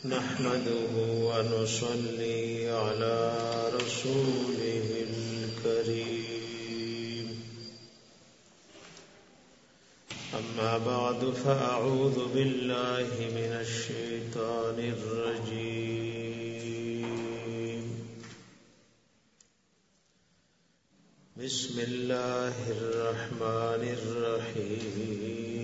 نحمده ونصلي على رسوله الكريم أما بعد فأعوذ بالله من الشيطان الرجيم بسم الله الرحمن الرحيم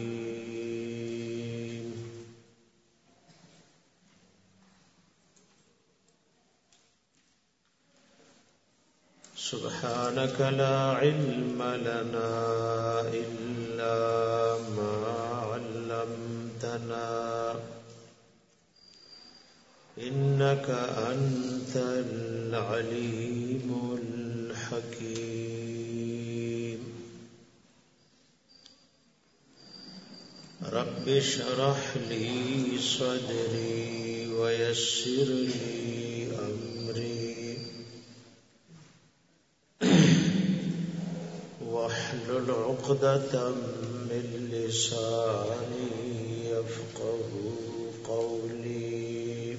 سبحانك لا علم لنا إلا ما علمتنا إنك أنت العليم الحكيم رب اشرح لي صدري ويسر لي أمري واحلل عقدة من لساني يفقه قولي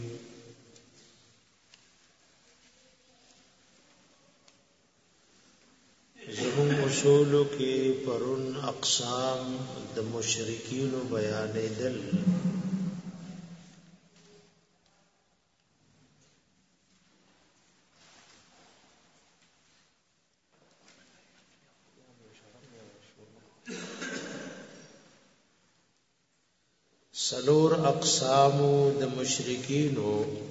زمون اصولو کې پرون اقسام د مشرکین بیانېدل سلور اقسام د مشرکینو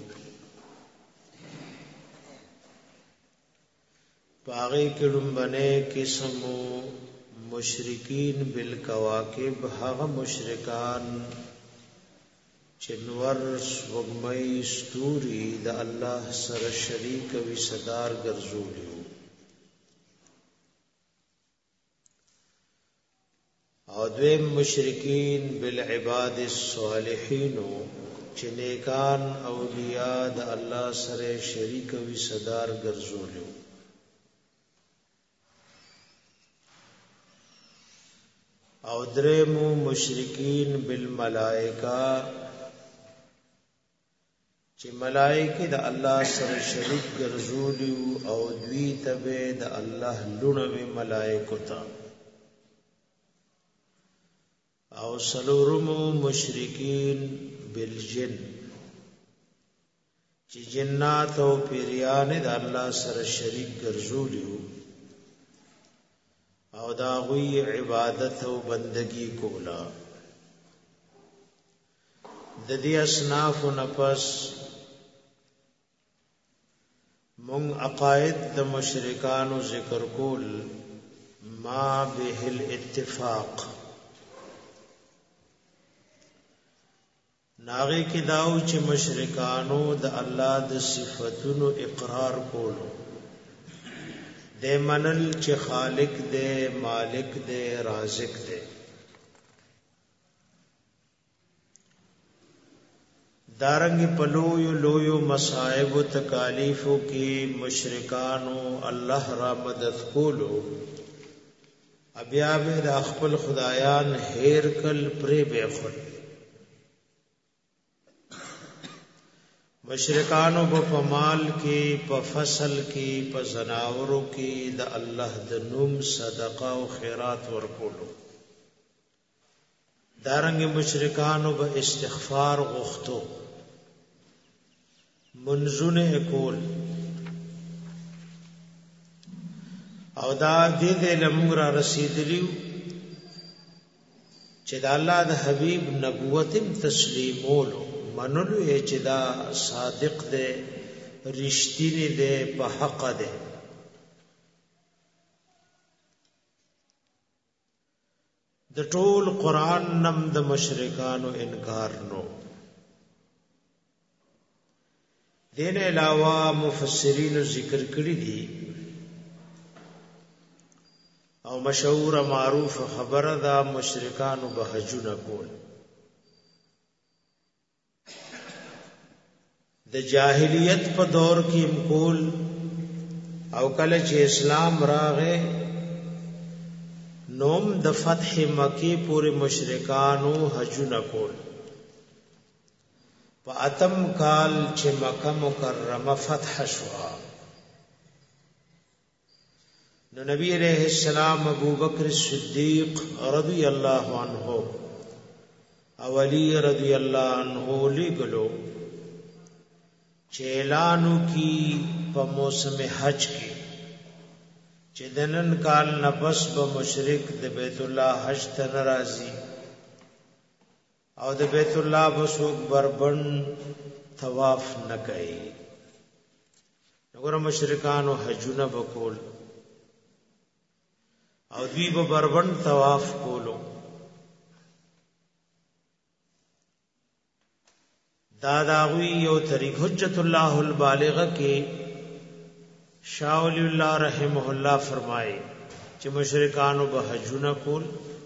باغی کلم بنے قسمو مشرکین بالکواکب هغه مشرکان چنور سوگمئی ستوری د الله سره شریک وی صدار ګرځولیو او دویم مشرکین بالعباد الصالحین چې نیکان اولیاء د الله سره شریک وی صدار ګرځولیو او دریم مشرکین بالملائکه چې ملائکه د الله سره شریک ګرځولیو او دوی تبه د الله لونه ملائکه تا او سلورم مشرکین بالجن چې جنات او پیریان د الله سره شریک ګرځولیو او دا غوی عبادت او بندگی کولا د دې اصناف نفس مون عقاید د مشرکانو ذکر کول ما به الاتفاق ناغی کی داو چې مشرکانو د الله د صفاتونو اقرار کولو د منل چې خالق دے مالک دے رازق دے دارنګ پلویو لویو مصائب و تکالیفو کی مشرکانو الله را مدد کولو ابیا به د خپل خدایان هیر کل پرې به خل مشرکانو په مال کې په فصل کې په زناورو کې د الله د نوم صدقه او خیرات ورکولو دارنګ مشرکانو به استغفار غوښتو منځونه کول او دا دې لمغه رسیدلیو چې د الله د حبیب نبوت تسلیمولو منلو چې دا صادق دے رښتینی دے په حق دے د ټول قران نم د مشرکانو انکار نو دین علاوه مفسرین ذکر کړی دي او مشهور معروف خبره دا مشرکانو به حجونه کول د جاهلیت په دور کې مکول او کله چې اسلام راغې نوم د فتح مکی پورې مشرکانو حجونه کول په اتم کال چې مکه مکرمه فتح شوه نو نبی علیہ السلام ابو بکر صدیق رضی اللہ عنہ او علی رضی اللہ عنہ لګلو چیلانو کی په موسم حج کې چې دنن کال نفس به مشرک د بیت الله حج ته ناراضي او د بیت الله بسوک بربن طواف نه کوي وګوره مشرکانو حجونه وکول او دوی به بربن طواف کولو داداوی یو طریق حجت الله البالغه کې شاہ ولی اللہ رحمہ اللہ فرمائے چې مشرکانو به حجونه کول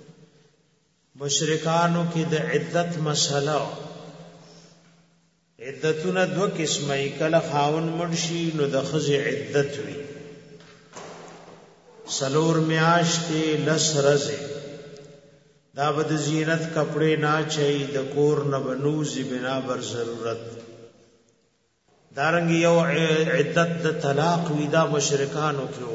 مشرکانو کې د عدت مسله عدتونه دو قسمه کله خاون مرشي نو د خزه عدت وي سلور میاشتې لس رزه دا بد زینت کپڑے نا چي د کور نه بنوزي بنا بر ضرورت دارنګ یو عدت د طلاق ویدا مشرکانو کېو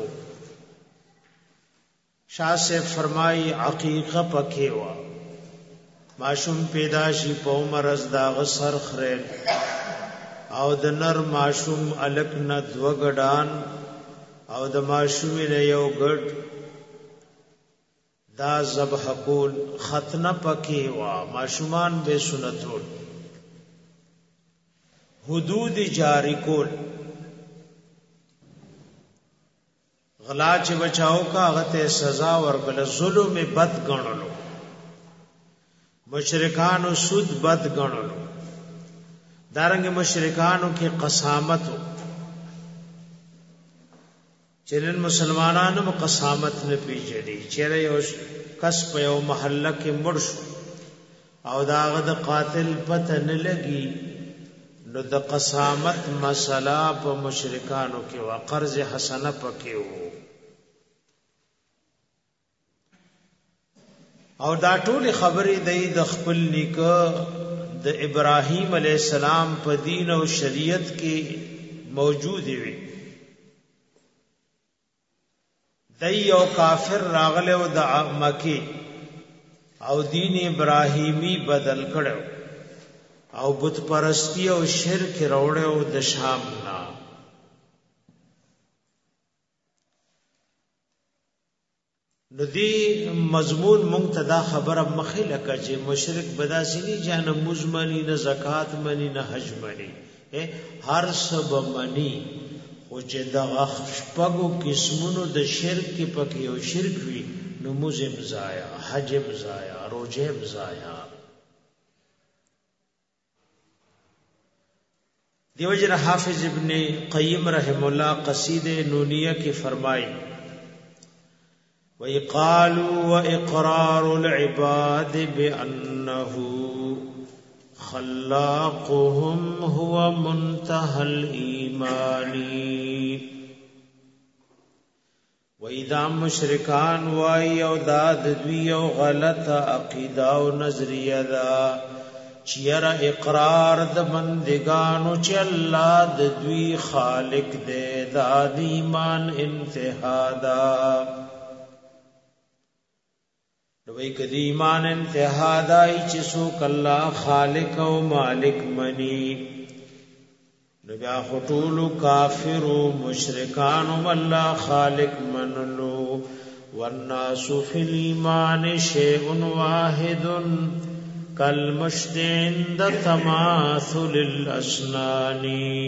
شاه سے فرمای عقیقه پکې وا ماشوم پیدا شي په عمر از دا غسر خرل او د نر ماشوم الک نه دوګډان او د ماشوم نه یو ګډ دا ذبح کول ختنه پکې وا ماشومان به سنتول حدود جاری کول غلا چې بچاو کا هغه سزا ورکړه ظلم بد ګڼلو مشرکانو سود بد ګڼلو دارنګ مشرکانو کې قسامت چرن مسلمانانو قسامت نه پیژني چیرې یو کس په یو محله کې مړ شو او داغه د قاتل پته نه لګي نو د قسامت مسله په مشرکانو کې وا قرض حسنه پکې وو او دا ټول خبرې د خپل نیکه د ابراهیم علی السلام په دین او شریعت کې موجود وي دای او کافر راغله او د مکی او دین ابراهیمی بدل کړو او بت پرستی او شرک راوړ او د شام نا ندی مضمون منتدا خبره مخه لکه چې مشرک بداسینی جان مزمنی نه زکات منی نه حج منی هر سب منی او چې د شپږو قسمونو د شرک پکې او شرک وی نو مزم زایا حجم زایا روجم زایا دیو جن حافظ ابن قیم رحم الله قصیدہ نونیہ کی فرمائی وَيَقَالُوا وَإِقْرَارُ الْعِبَادِ بِأَنَّهُ خَلَّاقُهُمْ هُوَ مُنْتَهَى الْإِيمَانِ وَإِذَا مُشْرِكَانْ وَأَيَوْ دَادْ دُوِيَوْ غَلَطَ عَقِيدَةُ نَظْرِيَّةً چیر اقرار د بندگانو چې الله د دوی خالق دې د ایمان انتها دا دوی کدی ایمان انتها دای چې څوک الله خالق او مالک منی نو بیا خطول کافر او مشرکان الله خالق منلو والناس فی الایمان شیء واحد کالمشت عند تماثل الاسنان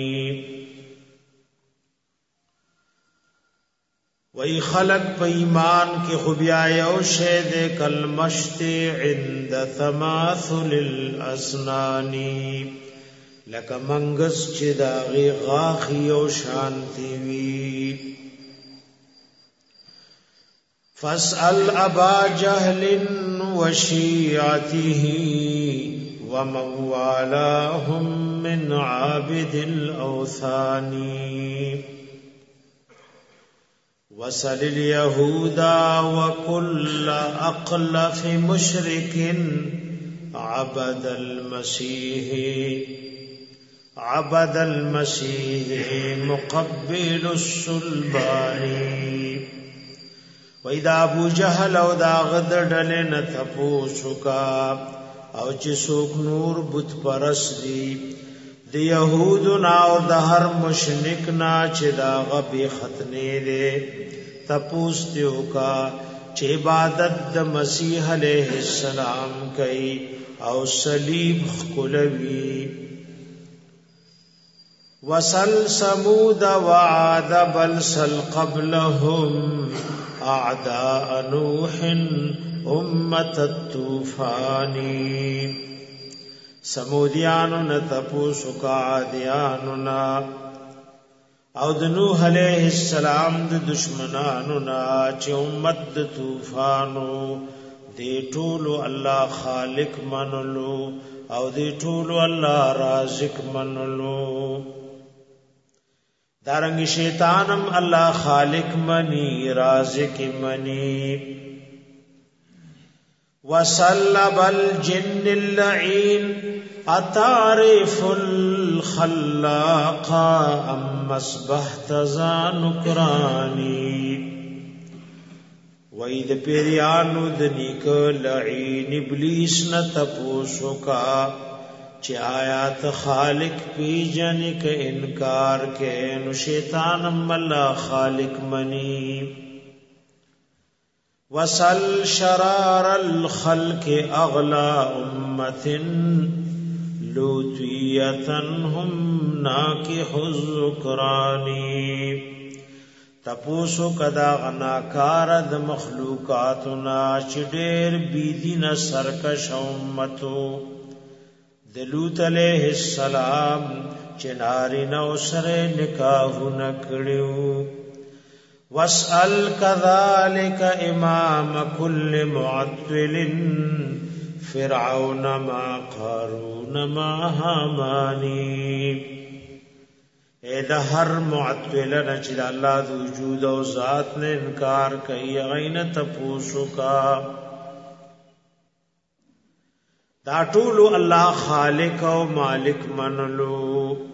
وی خلق په ایمان کې خو بیا یو شی د کالمشت عند تماثل الاسنان لکه منګس چې داغي غاخ یو شانتی وی فاسأل ابا جهل وشيعته ومن والاهم من عابد الأوثان وسل اليهود وكل أقلف مشرك عبد المسيح عبد المسیح مقبل الصلبانی وإذا ابو جهل او دا غد ډلې نه تپوسو کا او چې څوک نور بت پرست دي د يهودو نا او د هر مشرک نا چې دا غبي ختنې دي تپوس دیو کا چې عبادت د مسیح علیہ السلام کوي او صلیب خلوی وصل سمود وعاد بل سل قبلهم اعداء نوح امه الطوفان سمودیانو نتپوسو کا عادیانو نا او د نوح علیہ السلام د دشمنانو نا چې امت د طوفانو دی ټولو الله خالق منلو او دی ټولو الله رازق منلو دارنګ شیطانم الله خالق منی رازق منی وسلب الجن اللعين اتعرف الخلاق ام اصبحت ذا نكراني وید پیریانو د نیک لعین ابلیس نه تپوسو کا چې آیات خالق پی جن ک انکار کې نو شیطان الله خالق منی وصل شرار الخلق اغلا امه لوتیه هم ناکح الذکرانی تپوسو کدا غناکار د مخلوقاتنا چې ډېر بيدین سرکش امتو د لوط علیہ السلام چې ناری نو سره نکاح نکړیو واسأل كذلك امام كل معطل فرعون ما قارون ما هامانی اے د هر معطل نه چې الله د وجود او ذات نه انکار کوي غین تپوسو کا دا ټول الله خالق او مالک منلو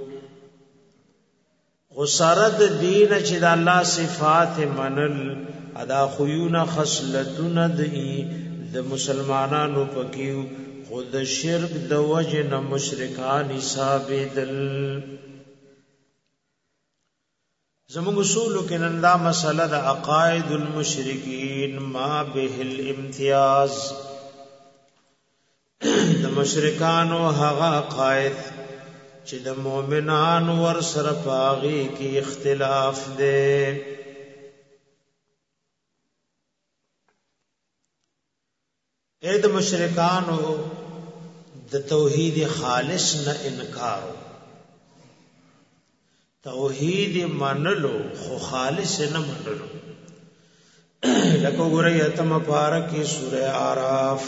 غسرد دین چې د الله صفات منل ادا خيونه خصلتونه د مسلمانانو پکې خود شرک د وجه نه مشرکان حسابدل زموږ اصول کې نن دا مسله د عقاید المشرکین ما به الامتیاز د مشرکانو هغه عقاید چې د مؤمنانو ور سره پاغي کې اختلاف دی اې د مشرکانو د توحید خالص نه انکار توحید منلو خو خالص نه منلو لکه ګورې اتم پارکه سورہ اعراف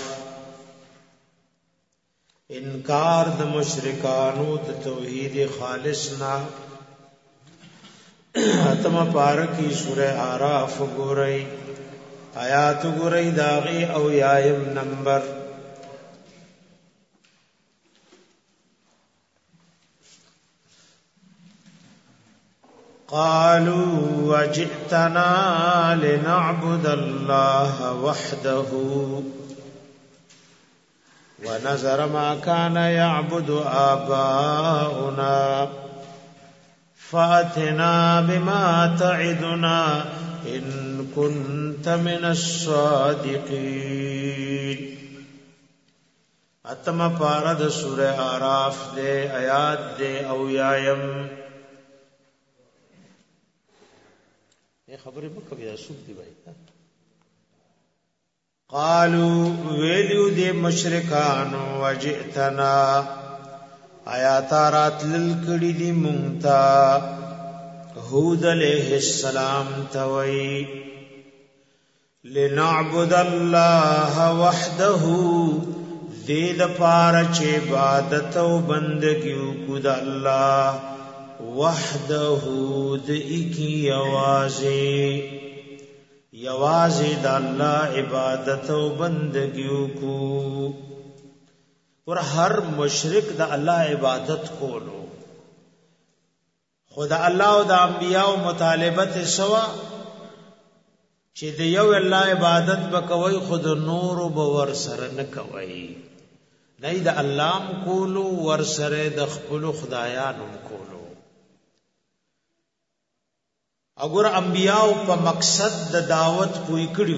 انکار د مشرکانو د توحید خالص نه اتم پارکه سورہ اعراف ګورې آیات ګورې داغي او یایم نمبر قالوا وجئتنا لنعبد الله وحده ونذر ما كان يعبد آباؤنا فاتنا بما تعدنا إن كنت من الصادقين اتم پارد سورہ اعراف دے آیات دے او یایم خبرې مکوې دا سوق دی بھائی قالوا ویلو دې مشرکانو وجئتنا آیات رات للکړي دي مونتا هود علیہ السلام توي لنعبد الله وحده دې د پاره چې عبادت او بندګي وکړه الله وحده د اکی یوازې د الله عبادت او بندګي کو ور هر مشرک د الله عبادت کولو خدا الله او د انبیاء مطالبت سوا چې د یو الله عبادت وکوي خود نور او ور سره نه کوي نه د الله کولو ور سره د خپل خدایانو کولو اگر انبیاء په مقصد د دعوت پوي کړیو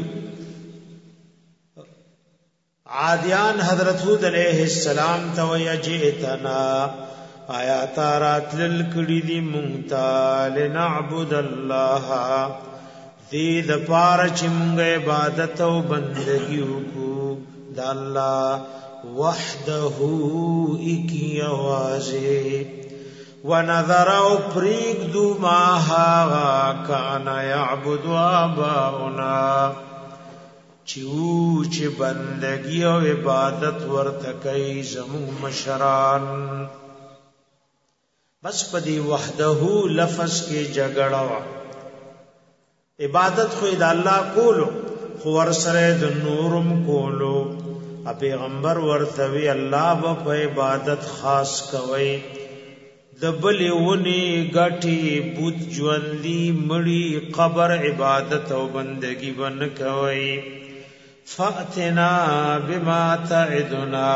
عادیان حضرت هود علیہ السلام تو یجئتنا آیات راتل کړي دي مونږه لنعبد الله دې د پاره چې مونږه عبادت او بندګي وکړو د الله وحده اکی اوازه ونذر او پریک دو ما ها کان یعبد آباؤنا چې بندگی او عبادت ورته کوي زمون مشران بس پدی وحده لفظ کې جګړه وا عبادت خو د الله کولو خو ور سره د نورم کولو پیغمبر ورته وی الله په عبادت خاص کوي د بلونی غټي بوت ژوندۍ مړی قبر عبادت او بندگی ون کوي فاتنا بما تعدنا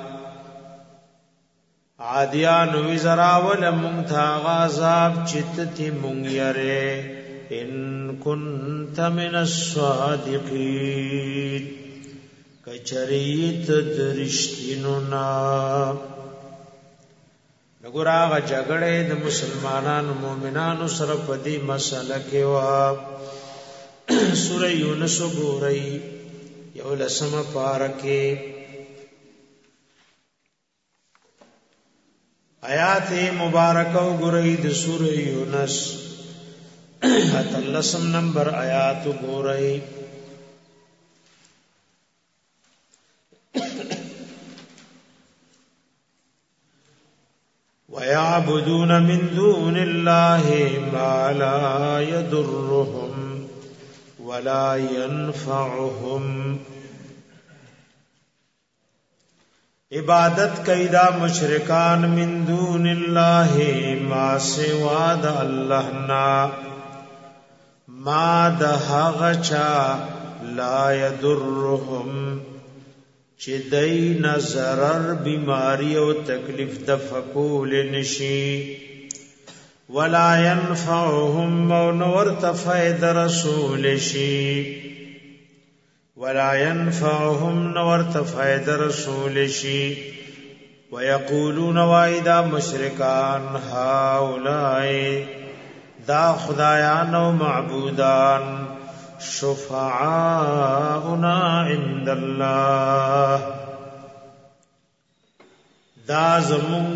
عادیان وزرا ولم تغاظاب چتتی مونږره ان كنت من الصادقين کچریت درشتینو نا نګوراغه جګړه د مسلمانانو مؤمنانو سره په دې مسله کې وا سوره یونس ګورئ یو لسمه پارکه آیات مبارکه ګورئ د سوره یونس اتلسم نمبر آیات ګورئ وَيَعْبُدُونَ مِن دُونِ اللَّهِ مَا لَا يَضُرُّهُمْ وَلَا يَنفَعُهُمْ عبادت کیدا مشرکان من دون الله ما سوا د الله نا ما د هغه چا لا يضرهم چې دای نظرر بیماری او تکلیف د فقول نشي ولا ينفعهم او نور تفید رسول شي ولا ينفعهم نور تفید رسول شي ويقولون واذا مشرکان هؤلاء دا خدایان او معبودان شفعاؤنا عند الله دا زمون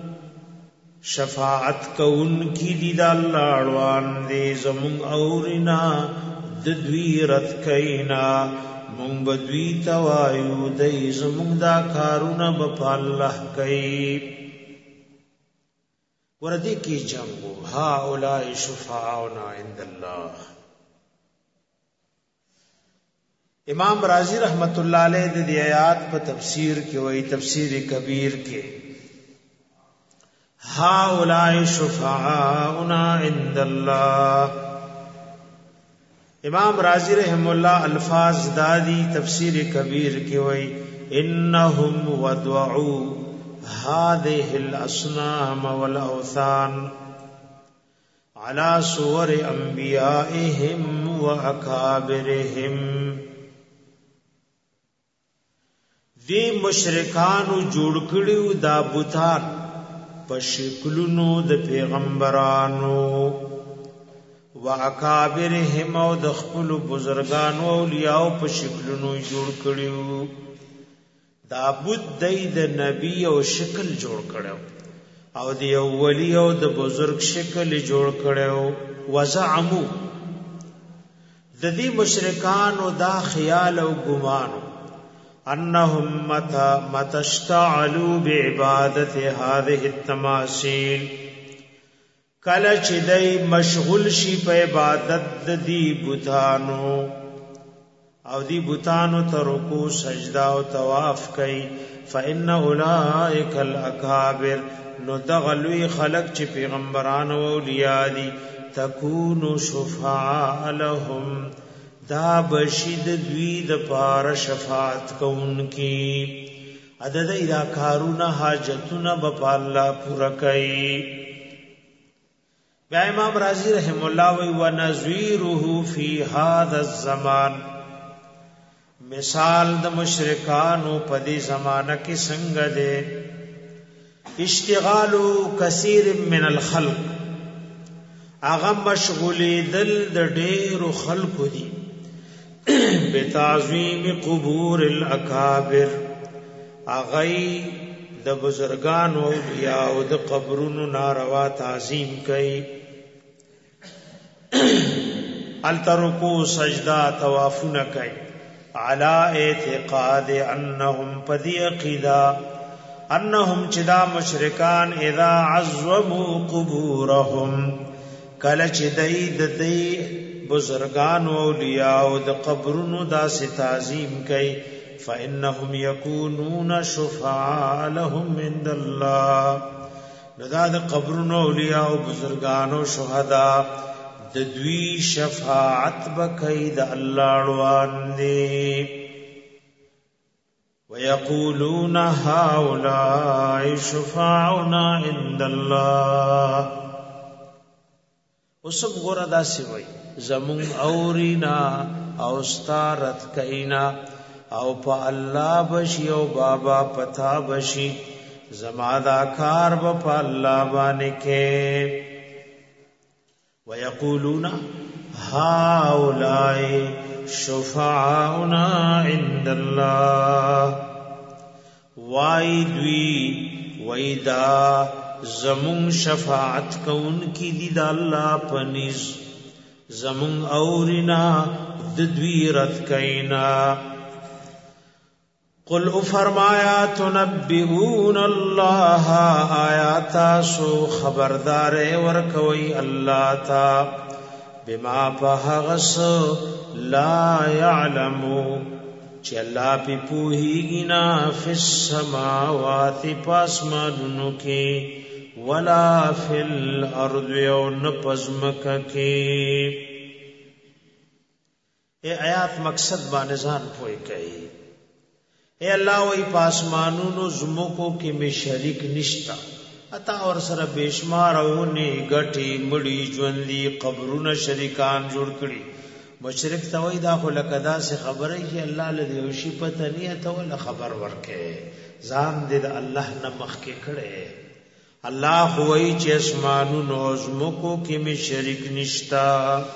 شفاعت کون کی دی دا اللہ اڑوان دے زمون اورینا ددوی رت کئینا مون بدوی توایو دی زمون دا کارونا بپا اللہ کئی وردی کی جنگو ہا اولائی شفعاؤنا عند اللہ امام رازی رحمت اللہ علیہ دی آیات پا تفسیر کی وہی تفسیر کبیر کے هؤلاء شفعاؤنا عند اللہ امام رازی رحم اللہ الفاظ دادی تفسیر کبیر کی وہی انہم ودعو هذه الاصنام والاوثان على صور انبیائهم واکابرهم دی مشرکانو جوړ کړیو دا بوتان په شکلونو د پیغمبرانو واکابرهم او د خپل بزرګانو اولیاء په شکلونو جوړ کړیو دا بوت د نبی او شکل جوړ کړو او د اولی او د بزرگ شکل جوړ کړو وزعمو د دې مشرکانو دا خیال او ګمانو انهم متشتعلوا بعبادت هذه التماثيل کله چې دای مشغول شي په عبادت د دې بوتانو او دی بوتانو ته رکوع سجدا او طواف کوي فإن اولئک الاکابر نو دغلوی خلق چې پیغمبران او اولیاء دي تکون شفاعا لهم دا بشید دوی د پار شفاعت کوونکی عدد اذا کارونه حاجتونه په الله پورا کوي. بیا امام رازی رحم الله وی ونذیره فی هذا الزمان مثال د مشرکانو په دې زمانہ کې څنګه ده اشتغال کثیر من الخلق اغه مشغولی دل د ډیرو خلقو دي بتعظیم قبور الاکابر اغی د بزرگان او اولیاء او د قبرونو ناروا تعظیم کوي الترکو سجدا طوافونه کوي علی اعتقاد انهم پدی عقیدہ انهم چدا مشرکان اذا عظموا قبورهم کله چې دای بزرگان او اولیاء او د قبرونو داسې تعظیم کوي فانهم يكونون شفعاء لهم عند الله ندا د قبرونو اولیاء او بزرگان او شهدا د دوی شفاعت بکای د الله روان دي ويقولون هؤلاء شفعاؤنا عند الله وسب غره داسي وای زمون اورینا او ستارت کینا او په الله بشي او بابا پتا بشي زمادا کار په الله باندې کې ويقولون هؤلاء شفعاؤنا عند الله وای دوی ویدا زمون شفاعت کون کی دی د الله پنیز زمون اورینا د دوی رد کینا قل فرمایا تنبئون الله آیات سو خبردار ورکوي الله تا بما فهغس لا يعلمو چې الله په پوهیږي فی السماوات پاسمانونو کې ولا فی الارض او نپزمک کې اے آیات مقصد باندې ځان پوي کوي اے الله وی پاسمانونو زمکو کې می شریک نشتا اتا اور سره بشمار او نه غټي مړی ژوندۍ قبرونه شریکان جوړ کړي مشرک توي دا خو لکدا سے خبره چې الله لدی او شی پته نه ته ول خبر ورکه ځان دې الله نه مخ کې کړي الله وی چې اسمانونو زمکو کې می شریک نشتا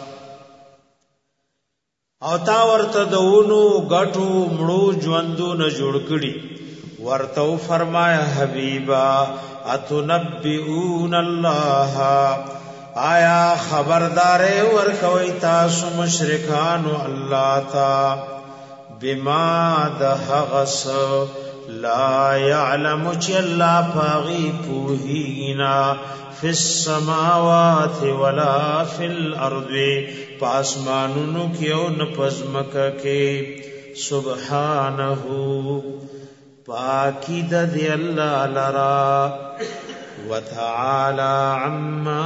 او تا ورته دونو غټو مړو ژوندو نه جوړ کړي ورته فرمایا حبیبا اتنبئون الله آیا خبردار ورکوي تاسو مشرکان الله تا بما دهغس لا يعلم چې الله پاغي پوهینا فی السماوات ولا فی الارض پاسمانونو کې او نپزمک کې سبحانه پاکی د دی الله لرا وتعالى عما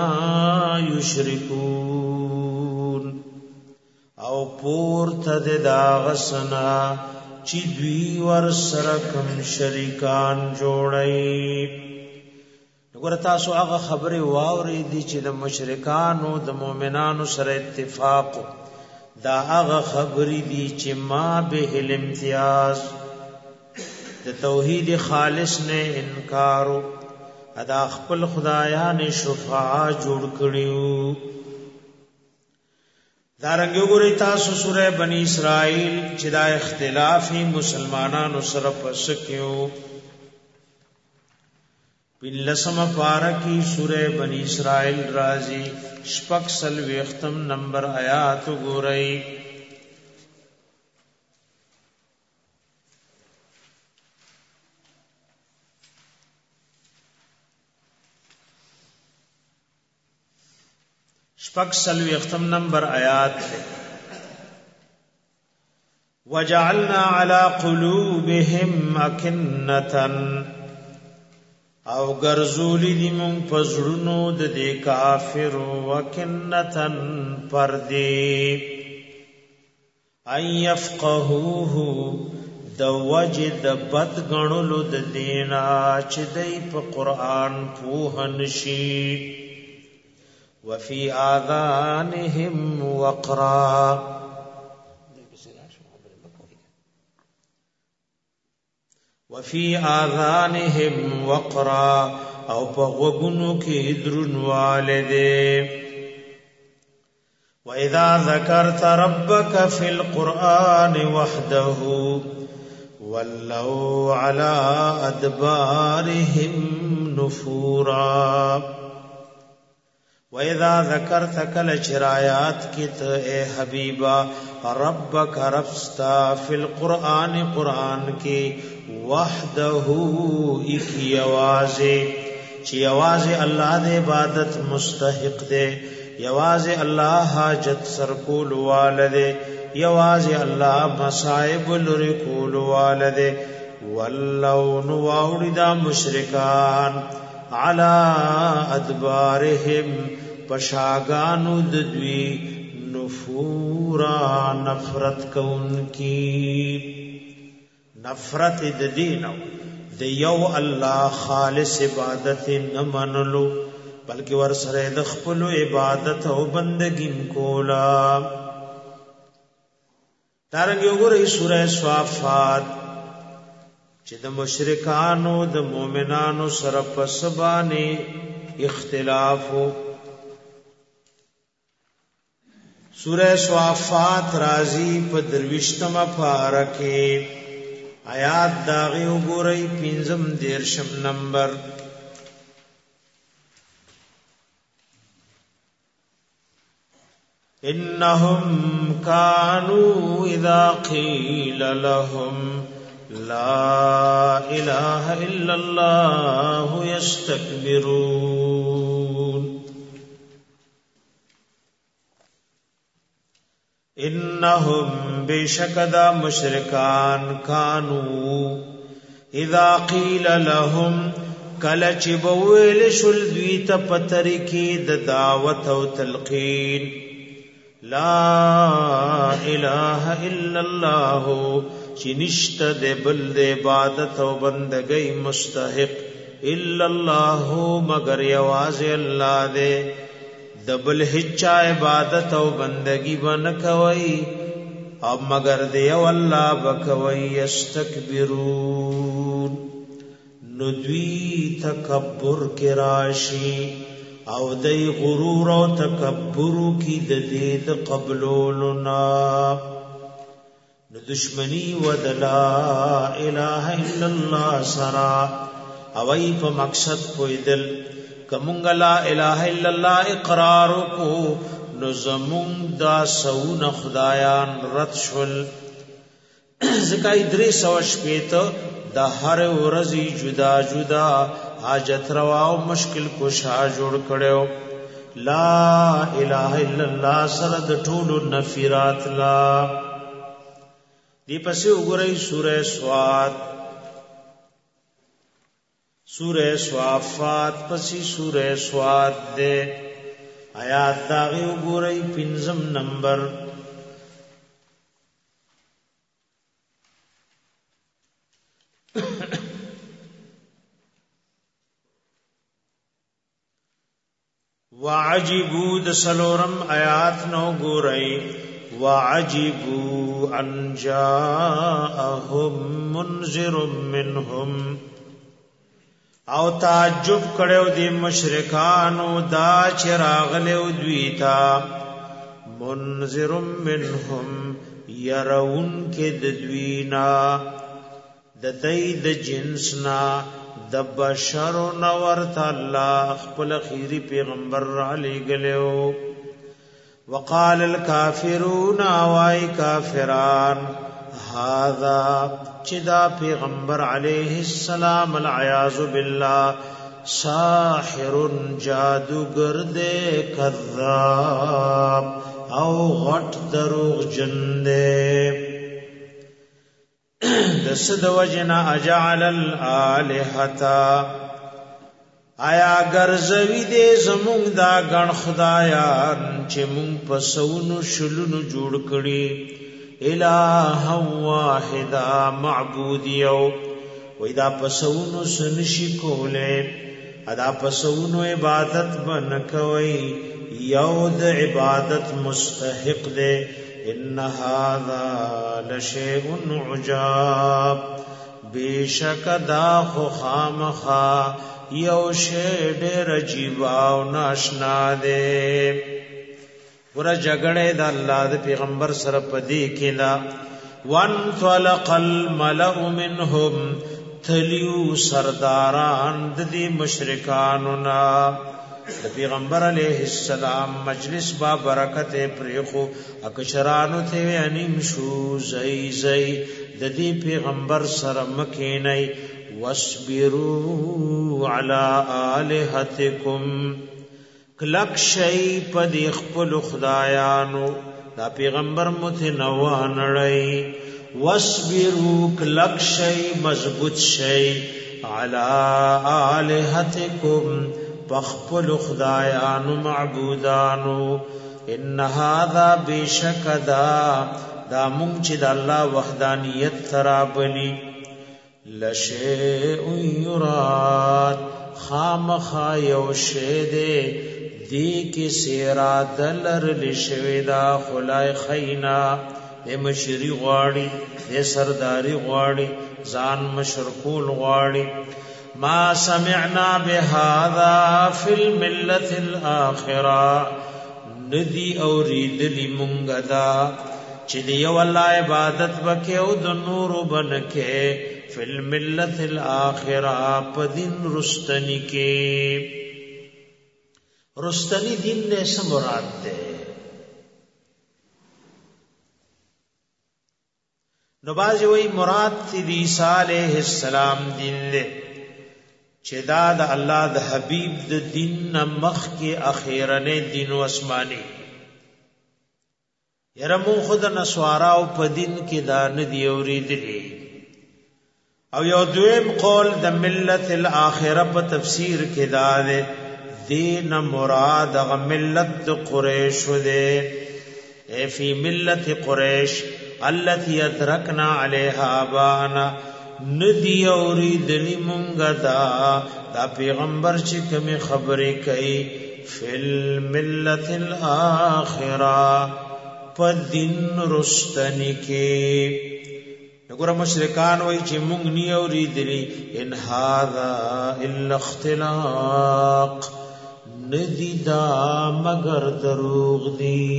یشرکون او پورته د داغسنا چې دوی ور سره کوم شریکان جوړي وګوره تاسو هغه خبره واوري دي چې د مشرکانو د مؤمنانو سره اتفاق دا هغه خبرې دي چې ما به الامتیاز د توحید خالص نه انکار ادا خپل خدایان شفاعه جوړ کړیو دارنګ وګورئ تاسو سوره بنی اسرائیل چې دا اختلافي مسلمانانو سره پس کېو بلسم پارکی سورہ بنی اسرائیل رازی شپک سلوی اختم نمبر آیات گورئی شپک سلوی اختم نمبر آیات ہے وجعلنا على قلوبهم أكنة او ګرځولې دي مونږ پزړونو د دې کافر وکنتن پردې اي يفقهوه د وجد بد غنلو د دینا چې دای په قران پوهن شي وفي آذانهم وقرا وفي آذانهم وقرا او په غوګونو کې درنواله واذا ذكرت ربك في القران وحده ولوا على ادبارهم نفورا واذا ذكرت كل شرايات کت اے حبیبا ربک ربستا فی القران قران کی وحده ایک یوازه چی یوازه الله دے عبادت مستحق دے یوازه الله حاجت سر کول والده یوازه الله مصائب لرکول والده ولون واوڑدا مشرکان علی ادبارهم پشاگانو ددوی نفورا نفرت کون کی نفرت د دینو د یو الله خالص عبادت نه منلو بلکې ور سره د خپل عبادت او بندګی کولا دارنګ وګورئ سورہ صافات چې د مشرکانو د مؤمنانو سره په سبانه اختلاف سورہ صافات رازی په درويشتمه پارکه آیات داغی وګورئ پنځم دیرشم نمبر انهم كانوا اذا قيل لهم لا اله الا الله يستكبرون انهم بشکدا مشرکان کانو اذا قیل لهم کلچ بویل شل دویت پتری کی د دعوت او تلقین لا اله الا الله چنشت د بل د عبادت او بندګۍ مستحق الا الله مگر یواز الله دې دبل هچا عبادت او بندگی بن کوي او مگر دی والله بکوي استكبرون ندوی تکبر کی راشی او دی غرور او تکبر کی د دې د قبولنا دشمنی ودلا اله الا الله سرا او ای په مقصد پویدل کمونگا لا الہ الا اللہ اقرار کو نزمون دا سون خدایان رد شل زکای دری سوش پیتا دا ہر ورزی جدا جدا حاجت روا و مشکل کشا جوڑ کڑیو لا الہ الا اللہ سرد ٹول نفیرات لا دی پسی اگرئی سورہ سواد سورہ صافات پسی سورہ سواد دے آیات داغی وګورئ پنځم نمبر وعجبوا دسلورم آیات نو ګورئ وعجبوا ان جاءهم منذر منهم او تعجب کړو دی مشرکانو دا چراغلو دویتا منذر منهم يرون کې د دوینا د دید جنسنا د بشر نورت الله خپل خيري پیغمبر علی گلو وقال الكافرون واي كافران هذا چدا پیغمبر علیہ السلام العیاذ باللہ ساحر جادوگر دے کذاب او غٹ دروغ جن دے دسد وجنا اجعل الالهتا آیا ګرځوي دې زمونږ دا ګڼ خدایان چې مونږ په سونو شلونو جوړ کړي الہ واحدا معبود یو وې دا په سونو سنشي کوله ادا په سونو عبادت بن کوي یو د عبادت مستحق دې ان هذا لشیء عجاب بیشک دا خو خامخا یو شی ډېر عجیب او ناشنا دی ور جګړه د الله د پیغمبر سره پدې کې لا وان طلق الملأ منهم تلیو سرداران د دې مشرکانو نا د پیغمبر علیه السلام مجلس با برکت پرخو اکشرانو ته انیم شو زئی زئی د دې پیغمبر سره مکینای واصبروا على الہتکم کلک شی پد خپل خدایانو دا پیغمبر متنوع نړی واصبروا کلک شی مضبوط شی على الہتکم بخپل خدایانو معبودانو ان هذا بشکدا دا مونږ چې د الله وحدانیت ترابلی لشیء یراد خامخا یو شی دے دی کی سیرا دلر لشویدا خلای خینا دے مشری غواړي دے سرداری غواړي ځان مشرکول غواړي ما سمعنا بهذا فی الملة الاخرہ ندی اوریدلی مونږ دا چې دی الله عبادت وکي او د نور بنکه فی الملت الاخرہ پدین رستنی کے رستنی دین نے سمراد دے نبازی وی مراد تی عیسیٰ علیہ السلام دین دے چدا دا اللہ دا حبیب دا دین مخ کے اخیرن دین و اسمانی یرمون خود نسواراو پا دین کی دان دیوری دلی او یو دویم قول د ملت الاخره په تفسیر کې دا ده دین مراد غ ملت قریش ده ای فی ملت قریش التي ادرکنا علیها ابانا ندی اوریدلی مونږ دا پیغمبر چې کوم خبرې کوي فل ملت الاخره په دین رستنی کې نګور مشرکان وای چې مونږ نی اوریدلی ان هاذا الا اختلاق ندی دا مگر دروغ دی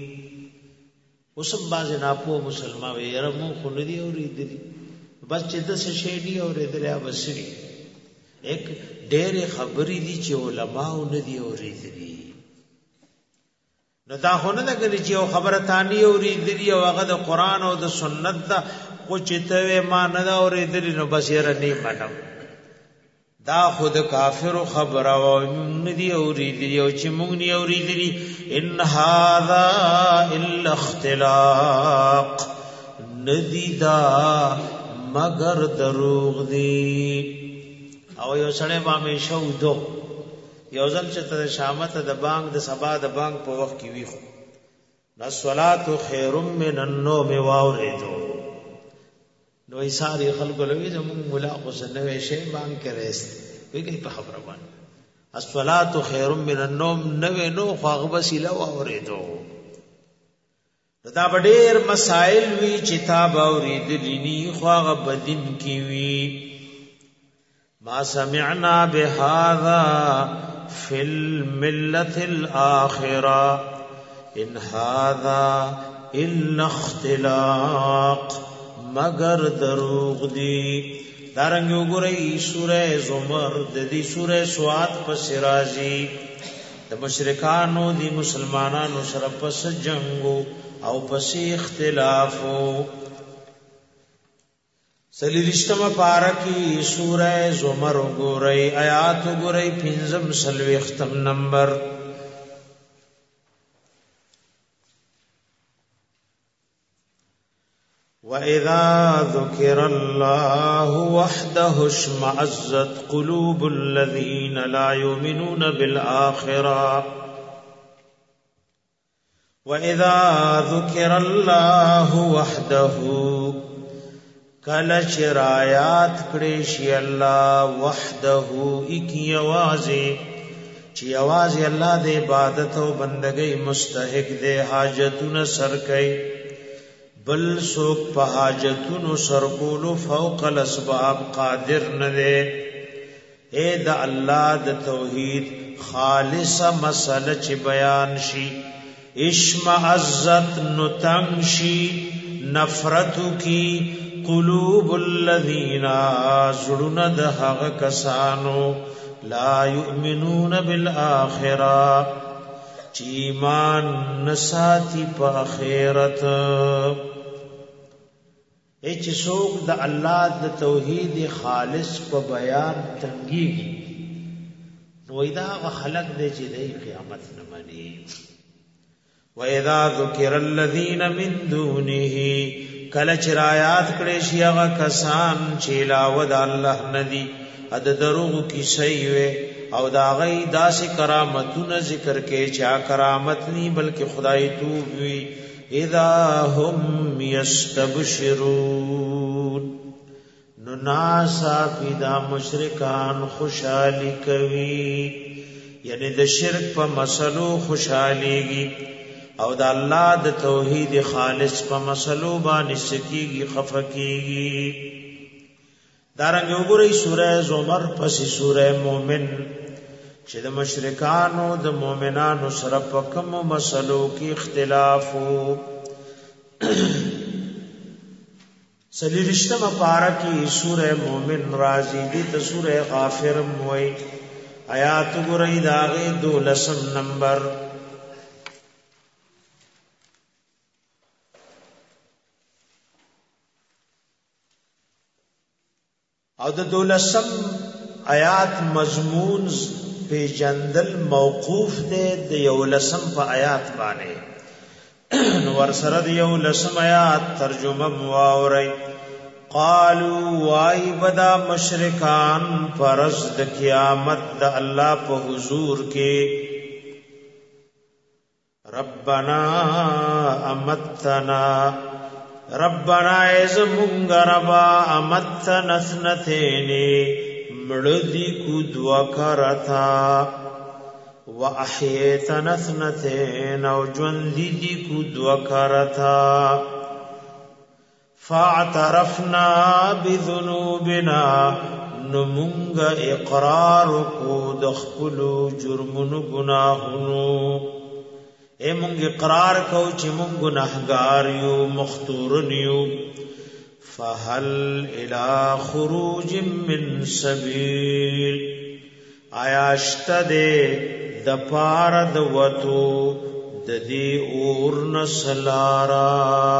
وسم باز نه په مسلمان وي یره مونږ خو ندی اوریدلی بس چې د څه شی دی اوریدلی ابسری ایک ډېر خبرې دي چې علما ندی اوریدلی نو دا هونه د کلی چې یو خبره تانی اوریدلی او هغه د قران او د سنت دا خو چې ته ما نه دا اورېدلی نو بس یې رنی منم دا خود کافر خبره او ندی اورېدلی او چې مونږ نه اورېدلی ان هاذا الا اختلاق ندی دا مگر دروغ دی او یو سړی باندې شو دو یو ځل چې ته شامت د بانګ د سبا د بانګ په وخت کې ویخو الصلاۃ خیر من النوم واوریدو نو ایساری خلکو لوي زمون مولا خو سنوي شی بانګ کړيست ویږي په خبره باندې الصلاۃ خیر من النوم نو نو خو غبسیلا واوریدو دا ډېر مسائل وی کتاب اوریدلی نی خو غبدین کی وی ما سمعنا بهذا فی الملت الاخرہ ان هذا الا اختلاق مگر دروغ دی دارنګ وګورئ سورہ زمر د دې سورہ سواد په سرازی د مشرکانو دی مسلمانانو سره پس جنگو او پس اختلافو سلیلشتم پارکی سورہ زمر وګورئ آیات وګورئ 15 نمبر وَإِذَا ذُكِرَ اللَّهُ وَحْدَهُ اشْمَأَزَّتْ قُلُوبُ الَّذِينَ لَا يُؤْمِنُونَ بِالْآخِرَةِ وَإِذَا ذُكِرَ اللَّهُ وَحْدَهُ کله چې رایات کړي شي الله وحده اکی आवाज़ چې आवाज़ الله د عبادت او بندګۍ مستحق دی حاجتونه سر کوي بل څوک په حاجتونو سر کولو فوق الاسباب قادر نه دی اے د الله د توحید خالصه مسله چې بیان شي اشمعزت نتمشي نفرت کی قلوب الذین زړونه د هغه کسانو لا یؤمنون بالآخرة چې ایمان نساتی په آخرت چې څوک د الله د توحید خالص په بیان تنګيږي نو دا خلق دې چې د قیامت نه مني وَإِذَا ذُكِرَ الَّذِينَ مِن دُونِهِ کله چې آیات کړي شي هغه کسان چې علاوه د الله ندي اد دروغ کی صحیح او دا غي داسې کرامتونه ذکر کې چا کرامت ني بلکې خدای توب وي اذا هم یستبشرون نو ناسا پیدا مشرکان خوشالي کوي یعنی د شرک په مسلو خوشاليږي او د الله د توحید خالص په مسلو باندې سکیږي خفقيږي دارنګ وګورئ سوره زمر پسې سوره مومن چې د مشرکانو د مؤمنانو سره په کوم مسلو کې اختلاف وو سلیرشتمه پارا کې سوره مومن راځي دي ته سوره غافر موي آیات وګورئ داغه 12 نمبر او د 12 آیات مضمون په جندل موقوف ده د 11 په آیات باندې نو ور سره د 11 آیات ترجمه مواوري قالوا وای بدا مشرکان فرض د قیامت د الله په حضور کې ربنا امتنا ربنا از مونږ ربا امتنا سنتين مړدی کو دوا کرتا واحیتنا سنتين او ژوند دي کو دوا کرتا فاعترفنا بذنوبنا نمونږ اقرار کو د خپل جرمونو گناهونو اے مونږ اقرار کو چې مونږ ګناهګار یو مختورن یو فهل الى خروج من سبيل آیاشت د پار د وتو د دې اور نسلارا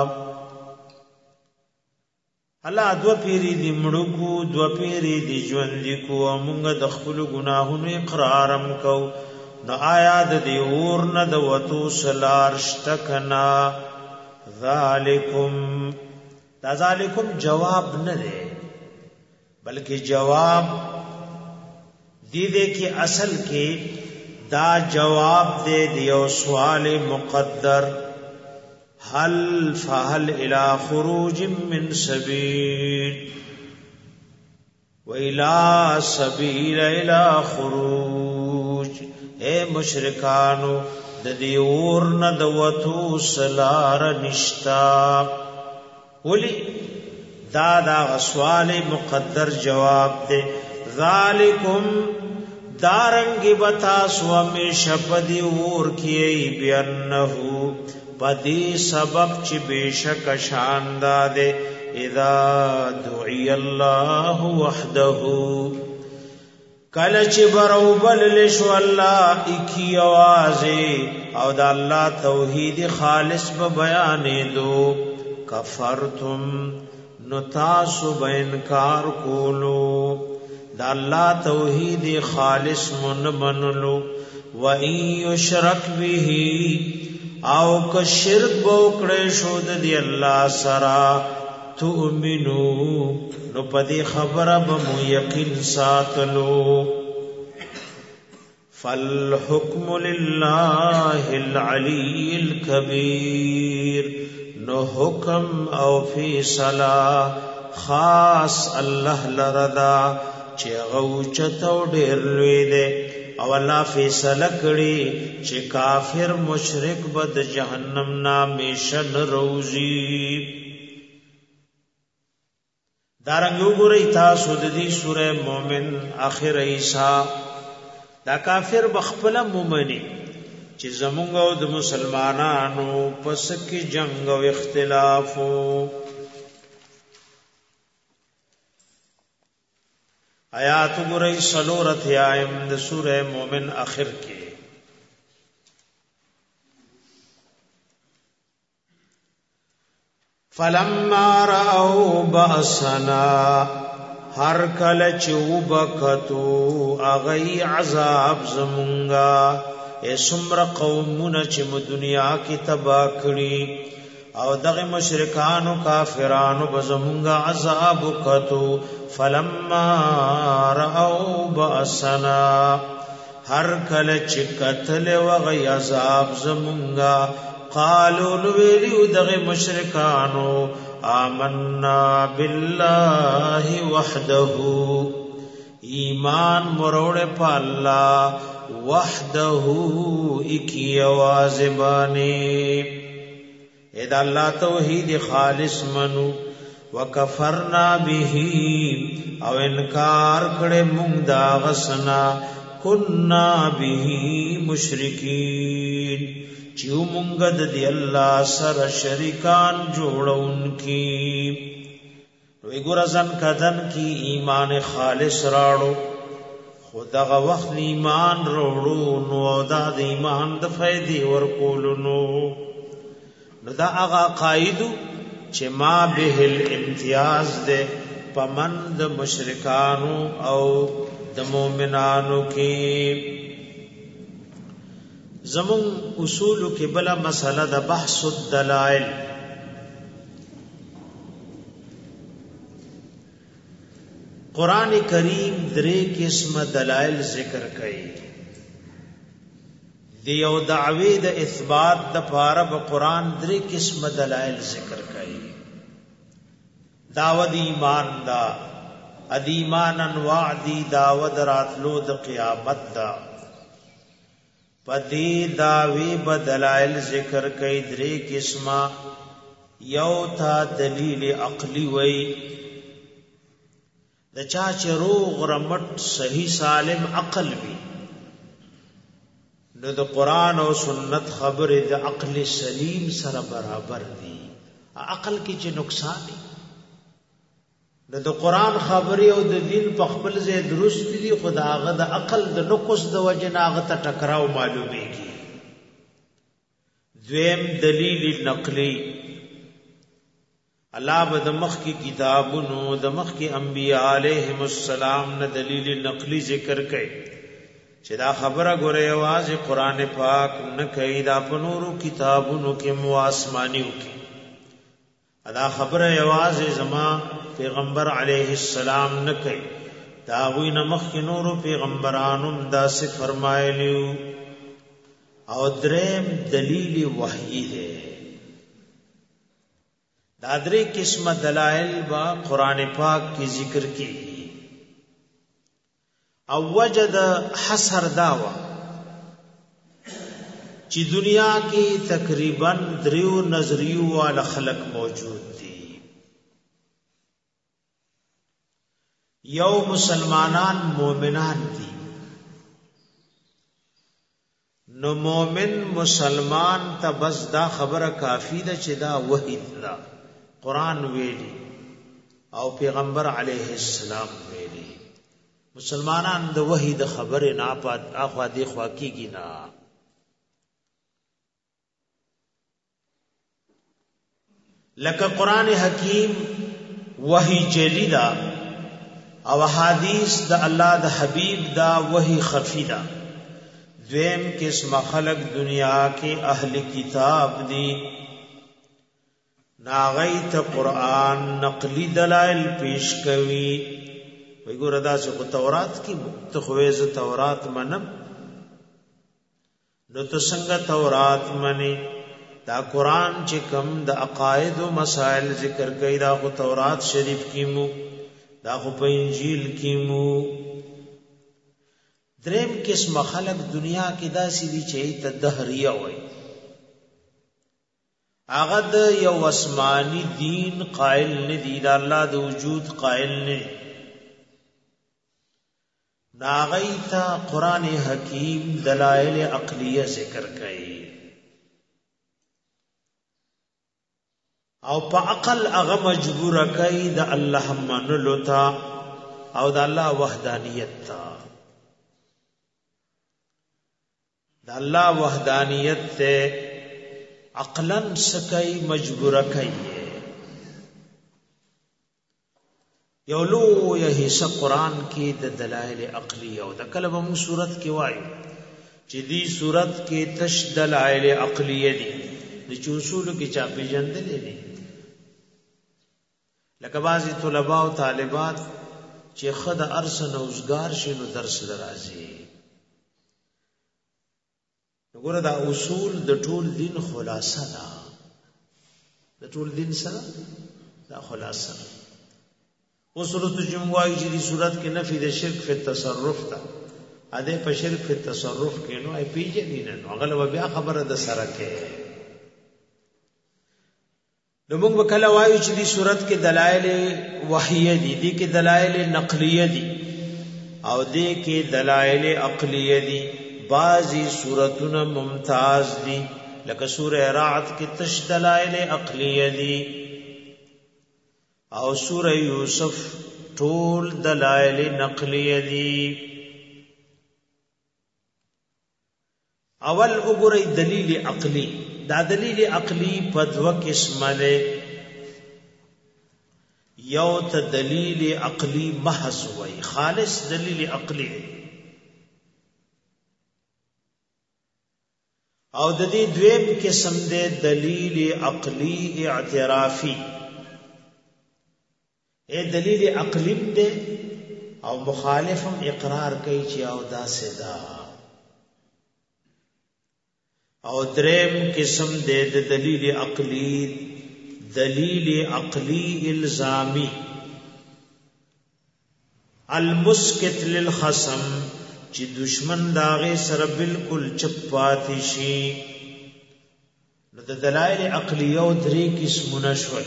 الله دو پیری دی مړو دو پیری دی ژوند کو مونږ د خپل ګناهونو اقرارم کو نو آیا د دی اور نه د وتو سلار شتکنا ذالکم دا ذالکم جواب نه دی بلکې جواب دی کې اصل کې دا جواب دے دیو سوال مقدر هل فهل الى خروج من سبيل وإلى سبيل الى خروج اے مشرکانو د دې اور نه د وتو سلار نشتا ولی دا سوال مقدر جواب دے ذالکم دارنگی بتا سومی شپدی اور کیئی بیانہو پدی سبب چی بیشک شاندادے اذا دعی اللہ وحدہو کلچ برو بللشو اللہ اکی آوازے او دا اللہ توحید خالص بیانے دو کفرتم نتاسو بینکار کولو دا اللہ توحید خالص منلو وَإِن يُشْرَكْ بِهِ او که شرک بوکڑے شود دی اللہ سرا تؤمنو نو پدی خبره بمو یقین ساتلو فالحکم لله العلی الکبیر نو حکم او فیصله خاص الله لردا چې غوچت او ډیر لوی دی او الله فیصله کړي چې کافر مشرک به د جهنم نامشن روزي دارنګ وګورئ تاسو د دې سوره مؤمن اخر ایسا دا کافر بخپل مومنی چې زمونږ او د مسلمانانو پس کې جنگ او اختلاف آیات ګورئ سلورت یایم د سوره مؤمن اخر کې فلما راو باسنا هر کله چې وبکتو اغي عذاب زمونږه اسمر قومونه چې په دنیا کې تبا کړی او دغه مشرکانو کافرانو بزمونږه عذاب وکتو فلما راو باسنا هر کله چې قتل وغي عذاب زمونږه قالوا لویلو دغه مشرکانو آمنا بالله وحده ایمان مروڑ پا اللہ وحده اکی آوازبانی اید اللہ توحید خالص منو وکفرنا به او انکار کڑے مونگ دا غسنا کننا به مشرکین چیو مونگد دی اللہ سر شریکان جوڑون کی وی گرزن کدن کی ایمان خالص راڑو خدا غا وقت ایمان روڑو نو دا دی ایمان دا فیدی ورکولو نو دا اغا قائدو چه ما به الامتیاز دے پمن دا مشرکانو او دا مومنانو کی زمون اصولو کی بلا مسئلہ دا بحث الدلائل قرآن کریم درې قسم دلائل ذکر کړي دی یو دعوی د اثبات د پاره په قرآن درې قسم دلائل ذکر کړي داود ایمان دا اد ایمان انواع دی داود راتلو د قیامت دا پدی داوی بدلائل ذکر کئی درې قسمه یو تا دلیل عقلی وی د چا چې روغ رمټ صحیح سالم عقل وی نو د قران او سنت خبره د عقل سلیم سره برابر دی عقل کې چې نقصان دی نو د قران خبره او د دین په خپل ځای درست دي خداغه د عقل د نقص د وجناغه ته ټکراو معلومیږي دویم دلیل نقلی الله به د مخ کی کتابونو د مخ کی انبیاء علیهم السلام نه دلیل نقلی ذکر کړي چې دا خبره ګوره आवाज قران پاک نه کوي دا په نورو کتابونو کې مو آسمانیو کې دا خبره आवाज زما پیغمبر علیه السلام نه کوي دا وی نه مخ کی نورو پیغمبرانو دا څه فرمایلیو او دریم دلیل وحی ہے دا درې قسم دلائل با قران پاک کی ذکر کی او وجد حسر داوا چې دنیا کې تقریبا دریو نظریو والا خلق موجود دي یو مسلمانان مومنان دي نو مومن مسلمان ته بس دا خبره کافی ده چې دا وحی ده قرآن ویلی او پیغمبر علیہ السلام ویلی مسلمانان د وحی د خبر نه پات اخوا دی خوا کیږي نه لکه قرآن حکیم وحی جلی دا او حدیث د الله د حبیب دا وحی خفی دا دویم قسم خلق دنیا کے اہل کتاب دی ناغیت قرآن نقلی دلائل پیش کوي وی ګور دا چې تورات کی تخویز تورات منم نو تو څنګه تورات منی دا قرآن چې کم د عقاید و مسائل ذکر کوي دا خو تورات شریف کی مو دا خو په انجیل کی مو دریم قسم خلق دنیا کې داسې دي چې ته دهریه وای هغه د یو آسمانی دین قائل نه دي د الله د وجود قائل نه ناغیتا قرآن حکیم دلائل عقلیه ذکر کوي او په عقل هغه مجبور کوي د الله منلو ته او د الله وحدانیت ته د الله وحدانیت ته عقلا سکای مجبور کوي یو لو یې حصہ قران کې د دلایل عقلیه او د کلمه مو صورت کې وایي چې دې صورت کې تش دلایل عقلیه دي د اصول کې چا پیژندلې دي لکه بعضی طلباء او طالبات چې خد ارس نوزګار شنو درس درازي وګوره دا اصول د ټول دین خلاصه ده د ټول دین سره دا خلاصه او صورت جمعوای چې د صورت کې نفي د شرک په تصرف ده اده په شرک په تصرف کې نو ای پیجنې نه غلو بیا خبره د سره کې نو موږ وکړه وایو چې د صورت کې دلایل وحیه دي دي کې دلایل نقلیه دي او دي کې دلایل عقلیه دي بعضی صورتونه ممتاز دي لکه سوره رعد کې تش دلایل عقلیه دي او سوره یوسف ټول دلایل نقلیه دي اول وګورئ دلیل عقلی دا دلیل عقلی په دوه قسمه ده یو ته دلیل عقلی محض وای خالص دلیل عقلی او د دې دویم قسم ده دلیل عقلی اعترافی اے دلیل عقلی ده او مخالفم اقرار کوي چې او دا صدا او دریم قسم دے دلیل عقلی الزامی المسکت للخصم چې دشمن داغه سره بالکل چپاتی شي نو د دلایل عقلیه او درې قسمونه شول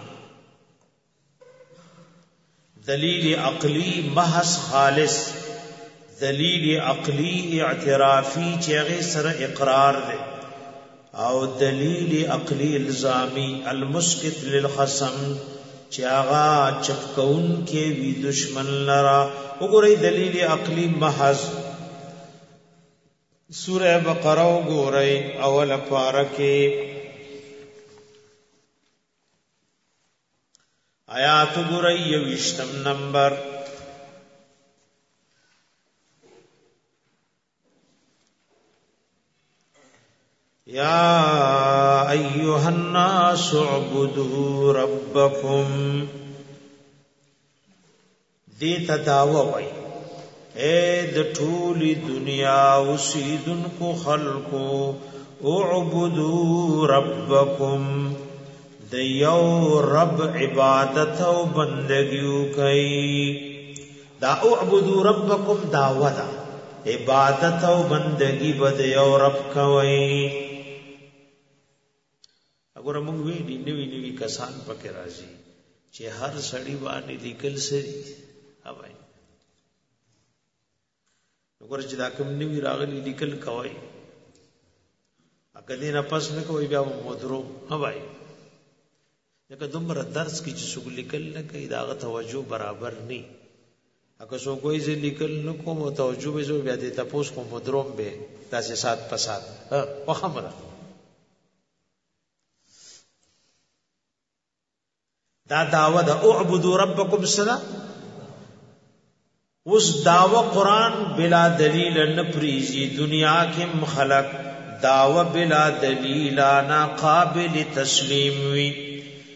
دلیل عقلی محض خالص دلیل عقلی اعترافی چې هغه سره اقرار ده او دلیل عقلی الزامی المسکت للخصم چې هغه چپکون کې وی دشمن لرا وګورئ دلیل عقلی محض سوره بقره وګورئ اول پاره کې آیات وګورئ 20 نمبر یا ایها الناس اعبدوا ربکم دیتا دعوه وای اے د ټولی دنیا اوسیدونکو خلقو اعبدوا ربکم د یو رب عبادت او بندگیو کوي دا اعبدوا ربکم دعوه ده عبادت او بندگی بد یو رب کوي وګوره موږ وی نوی کسان پکې راځي چې هر سړی باندې لیکل سری اوبای وګوره چې دا کوم نوی راغلی لیکل کوي اګه دې نه پس نه کوي بیا مودرو اوبای لکه دومره درس کې چې څوک لیکل نه کوي داغه توجه برابر نه اګه څوک کوئی ځې لیکل نه کوم توجه به زو بیا دې تاسو کوم مودروم به تاسو سات پسات په خبره دا دعوه دا اعبدوا ربکم سره اس دعوه قرآن بلا دلیل نپریزی دنیا کے خلق دعوه بلا دلیل نا قابل تسلیم وی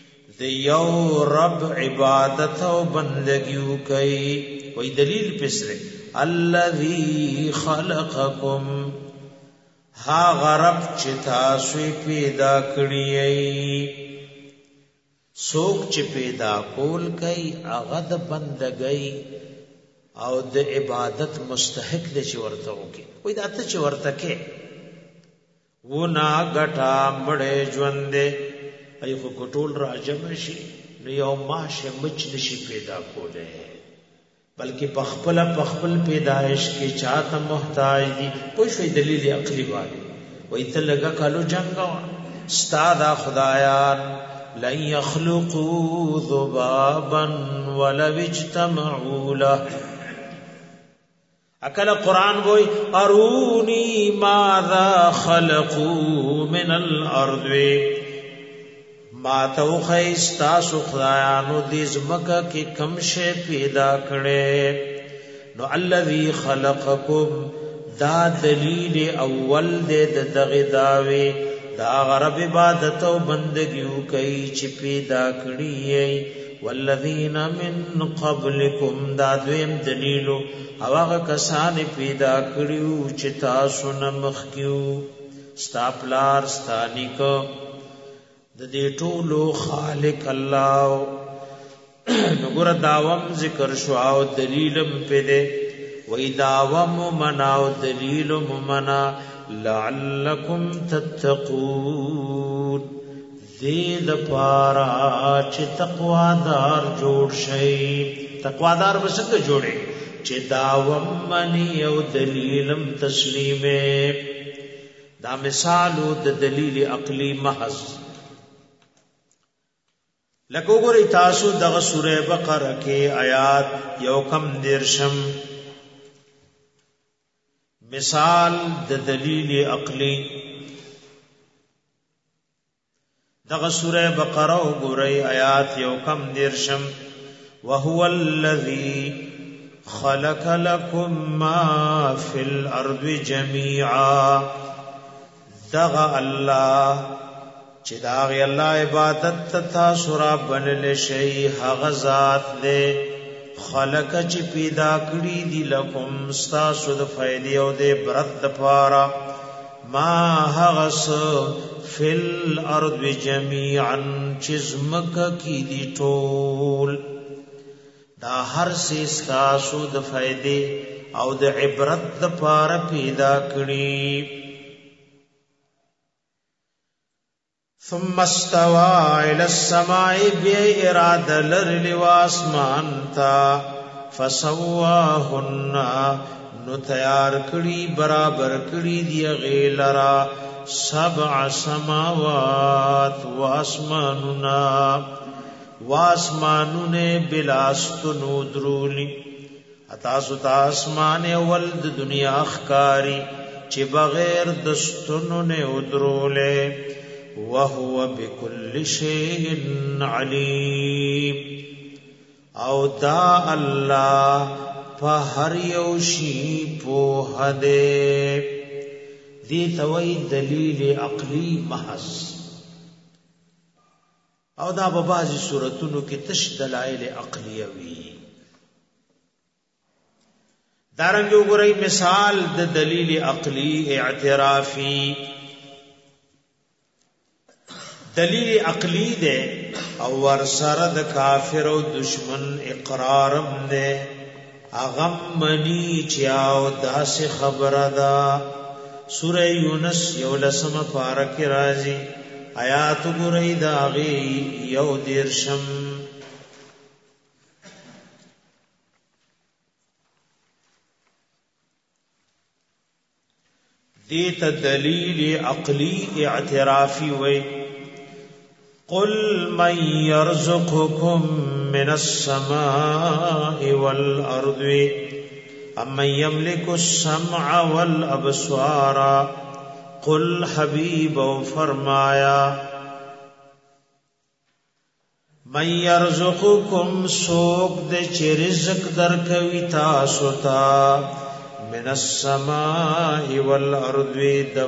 د یو رب عبادت او بندگیو کوي. وای دلیل پسره الذی خلقکم ها غرب چې تاسو پیدا کړی ای. څوک چې پیدا کول کوي هغه د بندګۍ او د عبادت مستحق دی چې ورته وکي. وای دا ته چې ورته کې و نا غټا مړې ژوندې ای خو کټول راجم شي نو یو ماشه مچ نشي پیدا کوله، بلکې پخپل پیدائش کې چاته محتاج دي. کوئی شی دلیل عقلی وایي. وای ته لګه کالو جنگا استاد خدایان لن يخلقوا ذبابا ولو اجتمعوا له. اکل قرآن وای ارونی ماذا خلقوا من الارض، ما تو خیستا سو خدایانو دی زمکا کی کم شے پیدا کړي. نو الذی خلقکم دا دلیل اول دے دغه داوی دا غرب عبادت او بندگیو کوي چې پیدا کړی ای. والذین من قبلکم دا دویم دلیلو هغه کسان پیدا کړیو چې تاسو نه مخکیو. ستا پلار ستا نیکو د دې ټولو خالق الله. نګور داوم ذکر شو او دلیلم پدې وې داوم مناو دلیلم منا لعلکم تتقون دې د پارا چې تقوا دار جوړ شي. تقوا دار وسنګ جوړي چې داوم منی او دلیلم تسلیمه. دا مثالو د دلیل عقلی محض. لکه وګورئ تاسو دغه سوره بقره کې آیات یو کم دیرشم مثال د دلیل عقلی. دغه سوره بقره وګورئ آیات یو کم دیرشم وهو الذی خلق لكم ما في الارض جميعا. دغه الله چې دا غي الله عبادت تاسو را بنل شي هغه ذات دې خلق چې پیدا کړی دی لکم تاسو د فائدې او د برت لپاره ما هغس فل ارض جميعا چې زمکه کې دی ټول دا هر څه تاسو د فائدې او د عبرت لپاره پیدا کړی. ثم استوى الى السماء بإرادة لرل واسمان تا فسواهن نو تیار کړي برابر کړي دی غیلرا 7 سماوات واسمانونه بلاستنو درولی. اتاسو تا اسمان اول د دنیا اخکاری چې بغیر دستونو نه ودروله. وهو بكل شيء عليم او دا الله په هر یو شی په هده. دې توي دلیل عقلی محض. او دا په بعضی صورتونو کې تش دلایل عقلیه وی. دارنګ وګورئ مثال د دلیل عقلی اعترافی. دلیل عقلی دے او ورسره د کافر او دشمن اقرارم دے. اغم منی چیاو داس خبره دا. سوره یونس یولسم پارک رازی آیات گرئی داغی یو دیرشم. دیت دلیل عقلی اعترافی وی. قل من يرزقكم من السماء والأرض أمن يملك السمع والأبصار. قل حبیب فرمایا من يرزقكم سوق دے چه رزق در کوي تاسو تا من السماء والأرض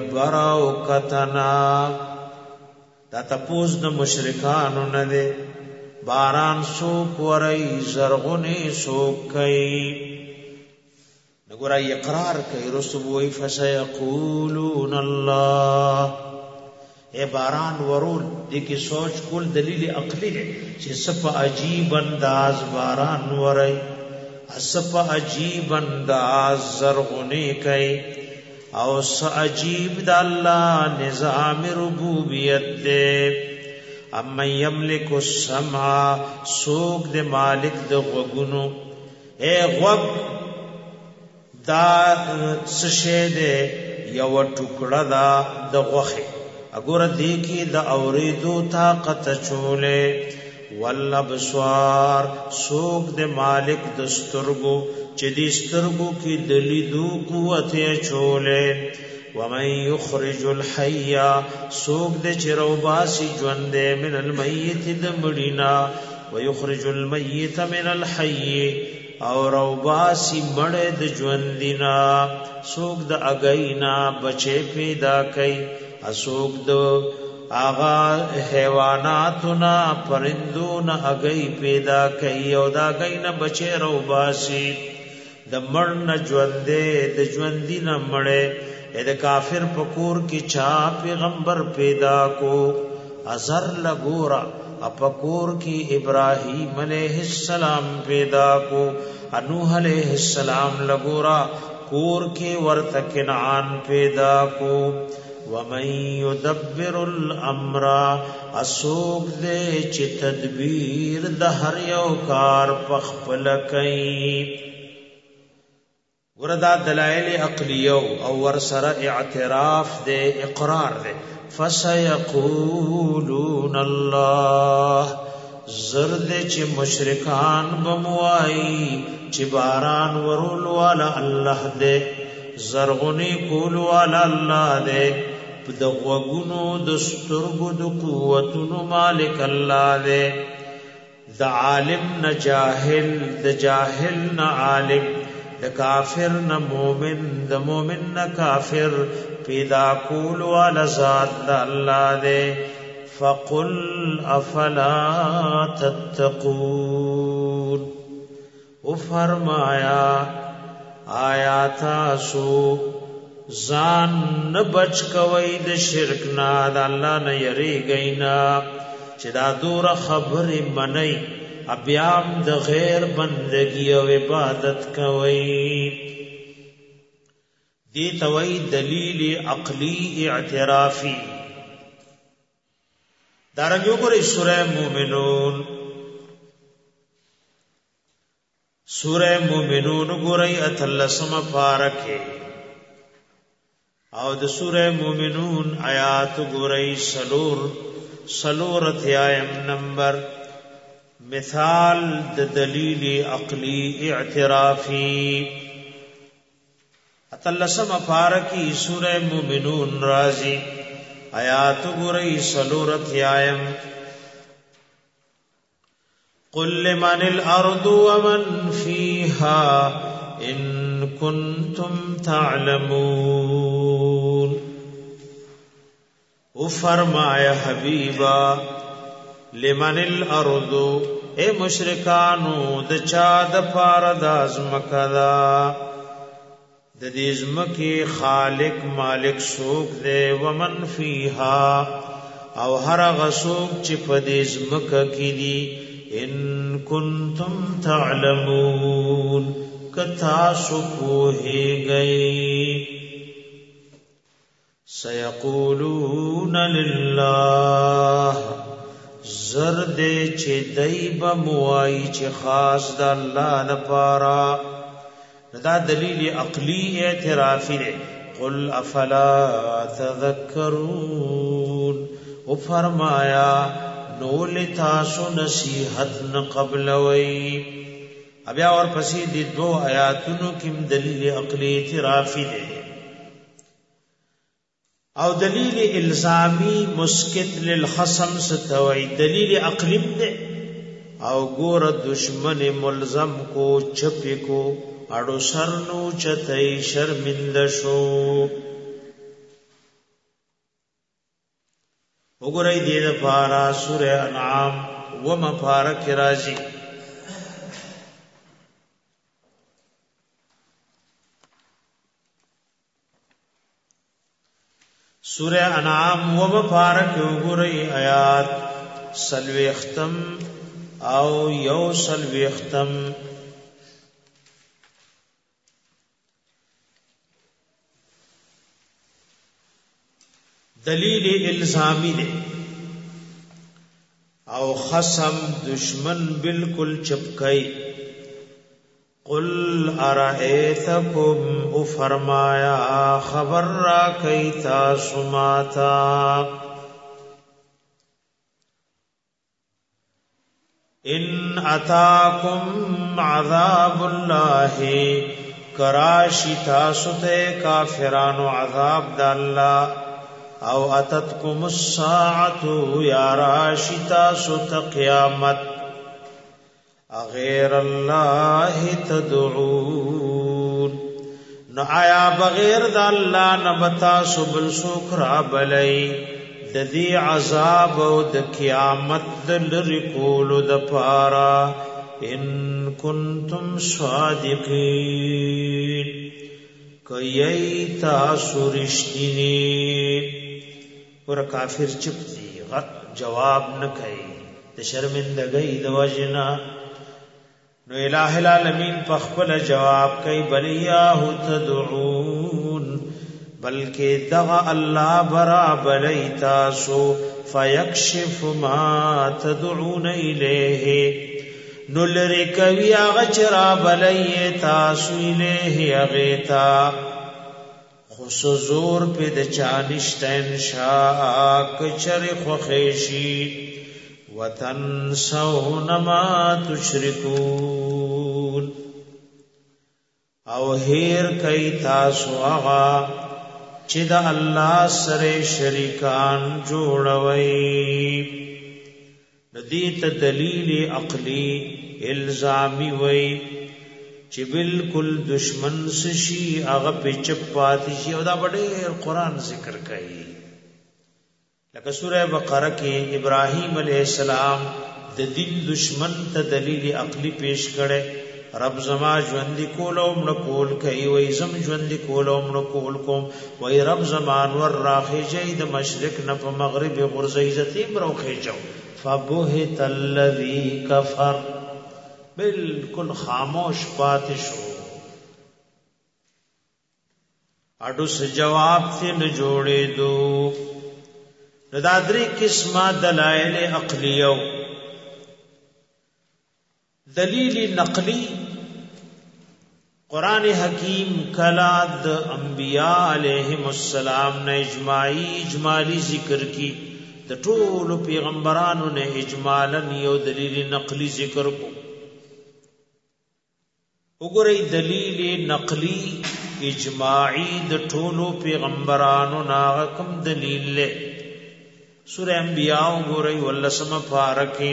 دبراو کتنا. دا تپوز د مشرکانو نه ده باران سوک ورئی زرغنی سوک کئی نگورائی اقرار کئی رسوبوئی فسیقولون اللہ اے باران ورول دیکھی سوچ کل دلیل عقلی ہے چی سپ عجیب انداز باران ورئی سپ عجیب انداز زرغنی کئی او عجیب دا اللہ نظام ربوبیت دے اما یملک السمع سوک دے مالک دے غوگنو اے غوگ دا سشے دے یو ٹکڑا دا غوخی اگر دیکی دا اوریدو طاقت چولے والابصار سوک دے مالک دسترگو چی دی سترگو کی دلیدو قوت چولے ومن یخرج الحی سوک دے چی روباسی جوندے من المیت دمڑینا ویخرج المیت من الحی او روباسی مڑے د جوندینا سوک د اگینا بچے پیدا کئی اسوک دو آغا حیواناتنا پرندون اگئی پیدا کئی او دا اگینا بچے روباسی د مرن جوندے د جوندینا مڑے اے کافر پکور کی چا پیغمبر پیدا کو ازر لگورا اپکور کی ابراہیم علیہ السلام پیدا کو نوح علیہ السلام لگورا کور کی ورت کنعان پیدا کو ومن یدبر الامر اسوک دے چی تدبیر دہر یو کار پخپل کئی وردا دلائل عقلیو او ورسر اعتراف دے اقرار دے فسیقولون اللہ زرد چی مشرکان بموائی چی باران ورول والا اللہ دے زرغنی کول والا اللہ دے دغوگنو دسترگو دو قوتنو مالک اللہ دے دا عالم نا جاہل دا جاہل نا عالم دا کافر نا مومن دا مومن نا کافر پیدا کول والا ذات دا اللہ دے فقل افلا تتقون او فرمایا آیا تاسو زان نبچ کوئی د شرک نا دا اللہ نا یری گئینا چی دا دور خبر منی ابیام د غیر بندگی و عبادت کوئی دی توئی دلیل عقلی اعترافی دارنگیو گوری سورہ مومنون گوری اتلسم پارکے او د سورہ مومنون آیات گوری سلور اتیائم نمبر مثال د دلیل عقلی اعترافی اتلسم پارکی سورہ مومنون رازی آیات گوری سلور اتیائم قل لمن الارض ومن فيها ان كنتم تعلمون او فرمایا حبیبا لمن الارض اے مشرکانو د چا د پار د ازمکدا د دې ازمکه خالق مالک سوک دے ومن فیها او هر غسوک چې په دې ازمکه کې دي ان کنتم تعلمون کتا سپوہے گئی سیقولون للہ زرد چه دیب موائی چه خاص دا اللہ نپارا دا دلیل عقلی اعترافی دے قل افلا تذکرون او فرمایا نول تاسو نصیحت نقبل وی ابیا اور پسی دی دو آیاتونو کم دلیل عقلی اعترافی دے او دلیل الزامی مسکت للخصم ستوئی دلیل عقلیم دے او گور دشمن ملزم کو چپی کو اڑو سرنو چتئی شرمندشو وګورئ دې لپاره سورہ انعام ومپارک راضی سورہ انعام ومپارک وګورئ آیات سلویختم او یو سلویختم دلیل الزامی دے او خصم دشمن بالکل چپکئی قل ارائیتکم او فرمایا خبر را کئی تاسو ماتا ان اتاکم عذاب اللہ کراشی تاسو تے کافرانو عذاب دا اللہ او اتتکم الساعت یا راشتا ست قیامت اغیر اللہ تدعون نو آیا بغیر دا اللہ نبتا سبل سکرا بلی ددی عذاب او د قیامت دل رکول د پارا ان کنتم صادقین کئی تاسو رشتینی ور کافر چپ دی غت جواب نہ کئی د شرمندگی د وجنا نو الہ العالمین پخپل جواب کئی بلیاہ تدعون بلکہ دغا اللہ برا بلی تاسو فیکشف ما تدعون الیہ نو لرکوی آغچرا بلی تاسو الیہ اغیتا خص زور پہ د چانشتا انشاء کچر خوخیشی وتنسون ما تشرکون او هیر کئی تاسو آغا چی دا اللہ سر شریکان جوڑوئی ندیت دلیل عقلی الزامی وئی چې بالکل دشمن سشي هغه په چپاتی شي او دا ډېر قران ذکر کوي لکه سوره بقره کې ابراهيم عليه السلام د دین دشمن ته دلیل عقلی پیش کړي رب زما ژوند کولوم نو کول کوي وای زم ژوند کولوم نو کول کوم وای رب زمان ور راخی د مشرق نه په مغرب غرزه عزت مروخه جو فبهت الذی کفر بالکل خاموش پاتې شو اډو سے جواب ته نه جوړې دو دا درې قسمه دلایل عقلیو دلیل نقلی قران حکیم کلا د انبیاء علیہم السلام نے اجمالی ذکر کی د ټولو پیغمبرانو نے اجمالا یو دلیل نقلی ذکر کو وګورئ دلیل نقلی اجماعی د ټولو پیغمبرانو نا کوم دلیل له سورہ انبیاء وګورئ ولسم فارکه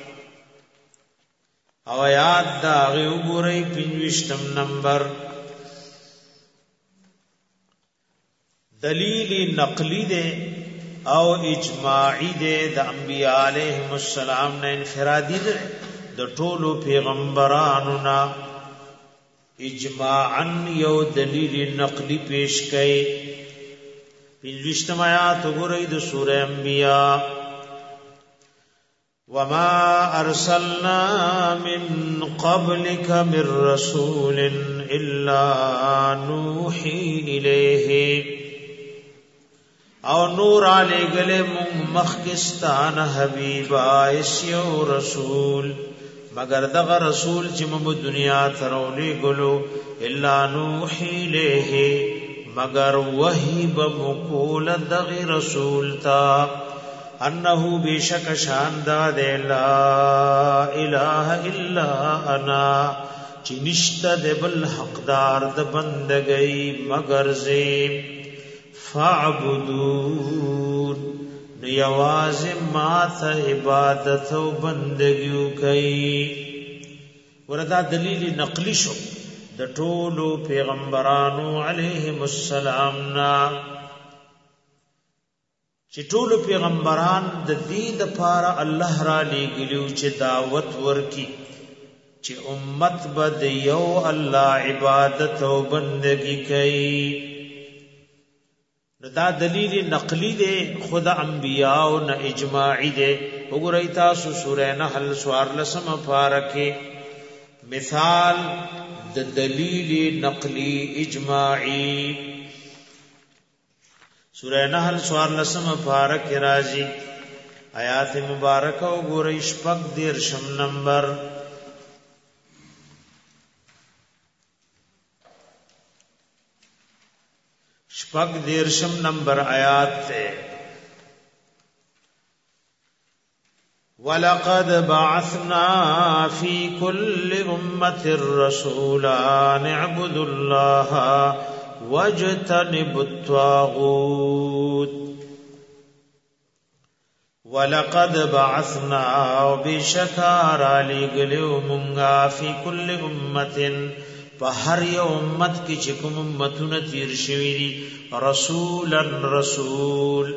او آیات دا وګورئ 25 نمبر دلیل نقلی دے او اجماعی دے د انبیاء علیہم السلام نے انفرادی دے د ټولو پیغمبرانو نا اجماعاً یو دلیل نقلی پیش کئی 25 آیات وګورئ د سورہ انبیاء وما ارسلنا من قبلك من رسول الا نوحي الیہ او نور علی گلے مخکستان حبیبا اسیو رسول مگر دغه رسول چې موږ دنیا ته راولېږلو الا نوحي الیه مگر وحی بمقول دغه رسول تا انه بشک شان دا لا اله الا انا چې نشته د بل حقدار د بندګۍ مگر زه فاعبدون نیواز ما ته عبادت او بندګیو کوي وردا دلیل نقلی شو د ټولو پیغمبرانو علیهم السلام نا چې ټول پیغمبران د دې لپاره الله را لېږلو چې دعوت ورکي چې امت بد یو الله عبادت او بندگی کوي. دا دلیل نقلی دی، خدا انبیاء او نه اجماعی دی. وګورئ تاسو سورہ نحل 14 پارکه مثال د دلیل نقلی اجماعی. سورہ نحل 14 پارکه راځي آیات مبارکه وګورئ شپږ دیرشم نمبر. شپږ دیرشم نمبر آیات ته وَلَقَدْ بَعَثْنَا فِي كُلِّ أُمَّةٍ رَسُولًا أَنِ اعْبُدُوا اللَّهَ وَاجْتَنِبُوا الطَّاغُوتَ. وَلَقَدْ بَعَثْنَا وَبِشَكَارَ لِغْلِوْ مُنْغَا فِي كُلِّ أُمَّةٍ فهر یو امت کی چې کوم امتونه تیر شوی دي رسولن رسول.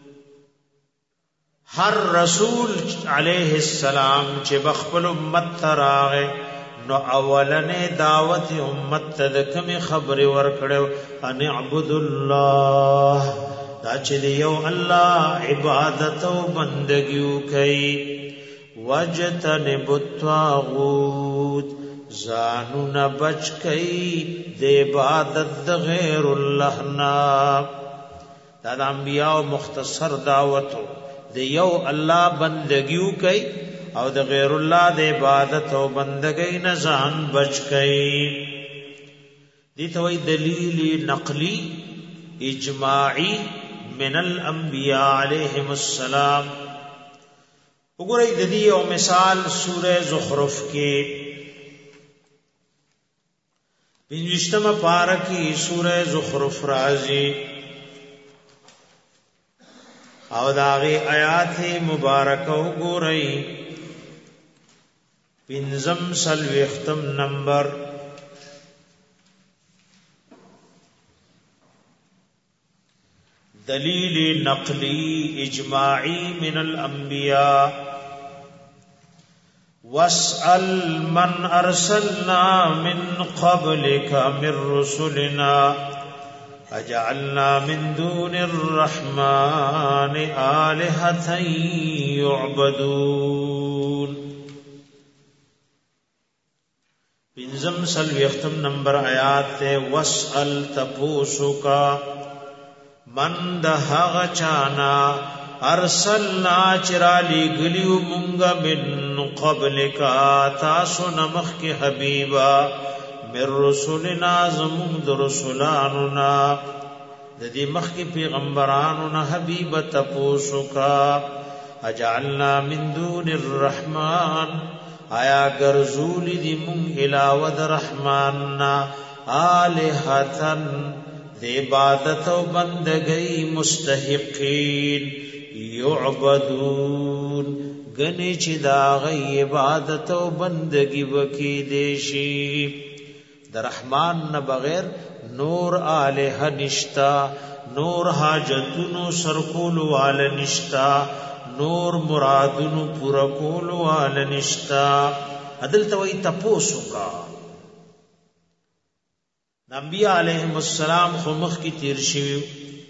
هر رسول علیه السلام چې بخپل امت تراغه نو اولنې دعوت امت ته کوم خبر ورکړو ان اعبد الله، دا چې یو الله عبادت او بندګي کوي. وجتنب الطاغوت، زانونا بچ کئی دے عبادت د غیر اللہ نا. دا انبیاء مختصر دعوتو دے یو اللہ بندگیو کئی او د غیر اللہ دے عبادت او بندگی نزان بچ کئی. دیتا وی دلیل نقلی اجماعی من الانبیاء علیہم السلام. اگرئی دی او مثال سورہ زخرف کے 25 پارکی سورہ زخرف رازی او داغی آیات مبارکہ گورئی 15 نمبر. دلیل نقلی اجماعی من الانبیاء. واسأل من أرسلنا من قبلك من رسلنا أجعلنا من دون الرحمن آلهة يعبدون. 15 نمبر آیات واسأل تپوسکا من دهغ چانا ارسلنا چرالی گلیو منگا من قبلکا تاسو نمخ کی حبیبا من رسولنا زمون در رسولانونا دی مخ کی پیغمبرانونا حبیب تپوسو کا اجعلنا من دون الرحمن آیا گرزولی دی من علاوہ رحماننا آلہتن دی عبادت و بندگی مستحقین یعبدون گنی چی دا غی عبادت و بندگی وکی دیشی. در رحمان نہ بغیر نور آلہ نشتا، نور حاجتونو سرکول وال نشتا، نور مرادونو پورکول وال نشتا. عدل توئی تپوسو کا انبیاء علیہم السلام خمخ کی تیر شویو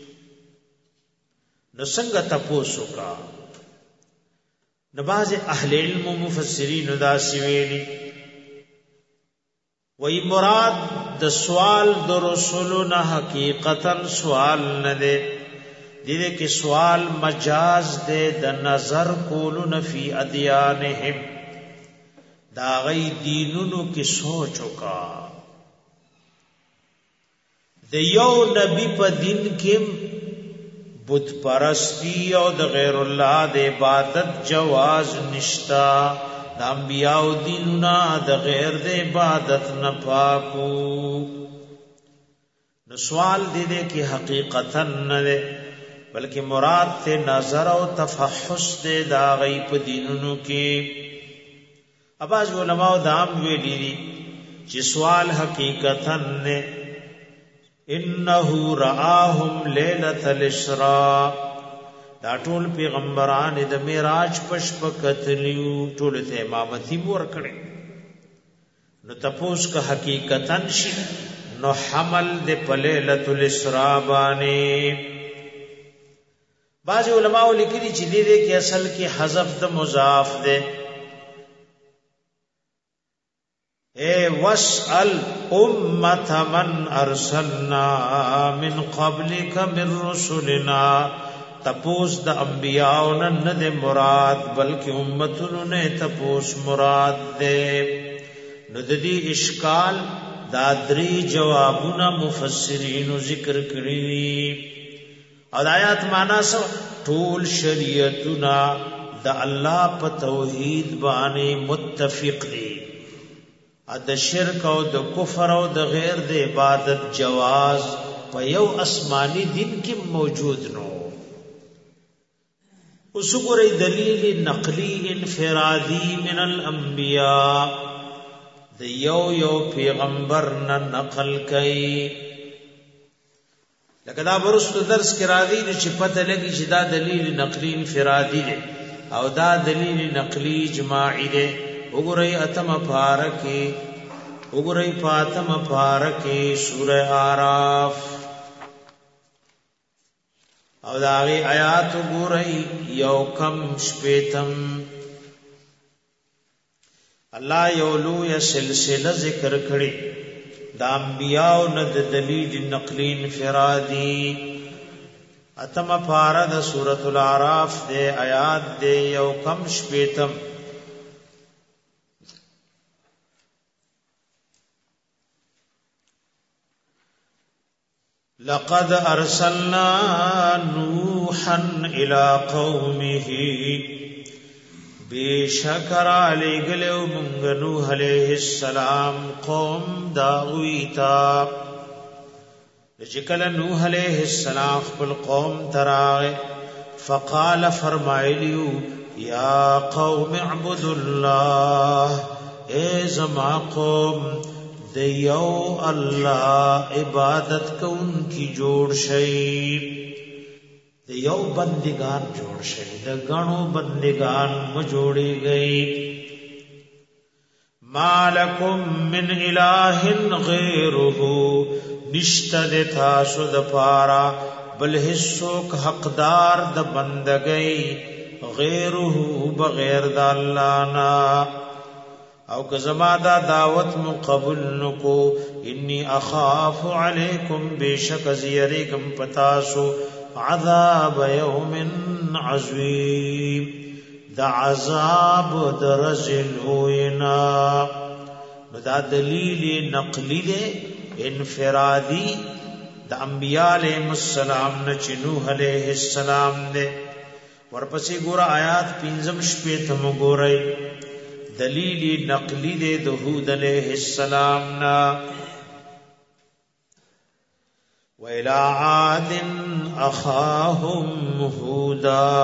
نو څنګه تپوسو کا. نباز اہل علم و مفسرین دا سویلی وی مراد د سوال د رسولنا حقیقتا سوال نه دے دیده کہ سوال مجاز دے د نظر کولن فی ادیانہم دا غی دینونو کی سوچو کا. د یو نبی په دین کې بت پرستی او د غیر الله د عبادت جواز نشتا. د انبیاء دیننا د غیر د عبادت نه پاکو. نو سوال دې کې حقیقتا نه ده بلکې مراد ته نظر او تفحص دې دا غي په دینونو کې. اباظ علماء دام ویلي دي چې سوال حقیقتا نه انه رآهم ليله الاسراء دا ټول پیغمبران د معراج پشپ کتلیو ټول ته امامتی مور کړي نو تپوس که حقیقتن شي نو حمل د لیلۃ الاسراء باندې بعض علماء لیکلي چې دې کې اصل کې حذف د مضاف ده اے واسأل امت من ارسلنا من قبلک من رسلنا تپوس د انبیاء نه د مراد بلکې امتونو نه تپوس مراد ده نو د دې اشکال دا درې جوابونه مفسرین ذکر کړی او د آیات معنا سو ټول شریعتونه د الله په توحید باندې متفق دي د شرک او د کفر او د غیر د عبادت جواز په یو آسمانی دین کې موجود نو وسګورې دلیل نقلی انفرادی من الانبیاء د یو پیغمبر نه نقل کړي لکه دا ورستو درس کې راځي چې پته لګي چې دا دلیل نقلی انفرادی دی او دا دلیل نقلی اجماعی دی وګورئ اتم پارکه سورہ اعراف او داغی آیات وګورئ یو کم شپیتم الله یو لوی سلسله ذکر کړي د انبیاء نه د دلیل نقلی انفرادی اتم پارا د سورۃ الاعراف د آیات د یو کم شپیتم لقد ارسلنا نوحا الى قومه بیشکر علی گلو منگ نوح علیہ السلام قوم داویتا لچکل نوح علیہ السلام خپل قوم تراغ فقال فرمائلیو یا قوم اعبدوا اللہ اے زما قوم دیو اللہ عبادت کو ان کی جوڑ شئی دیو بندگان جوڑ شئی دگانو بندگان مجوڑی گئی مالکم من الہ غیرہ نشتد تاسو دپارا بل حصوک حقدار د بندگئی غیرہ بغیر دا اللہ نا او که زما دا دعوت مقبل نکو انی اخاف علیکم بیشک زیریکم پتاسو عذاب یوم عظیم دا عذاب درزلوینا نو دا دلیل نقلی دے انفرادی دا انبیاء علیہ السلام نچ نوح علیہ السلام دے ورپسی گورا آیات پینزم شپیتم گورای دلیل نقلی دے دہود علیہ السلام نا وَإِلَىٰ عَادٍ أَخَاهُمْ هُودًا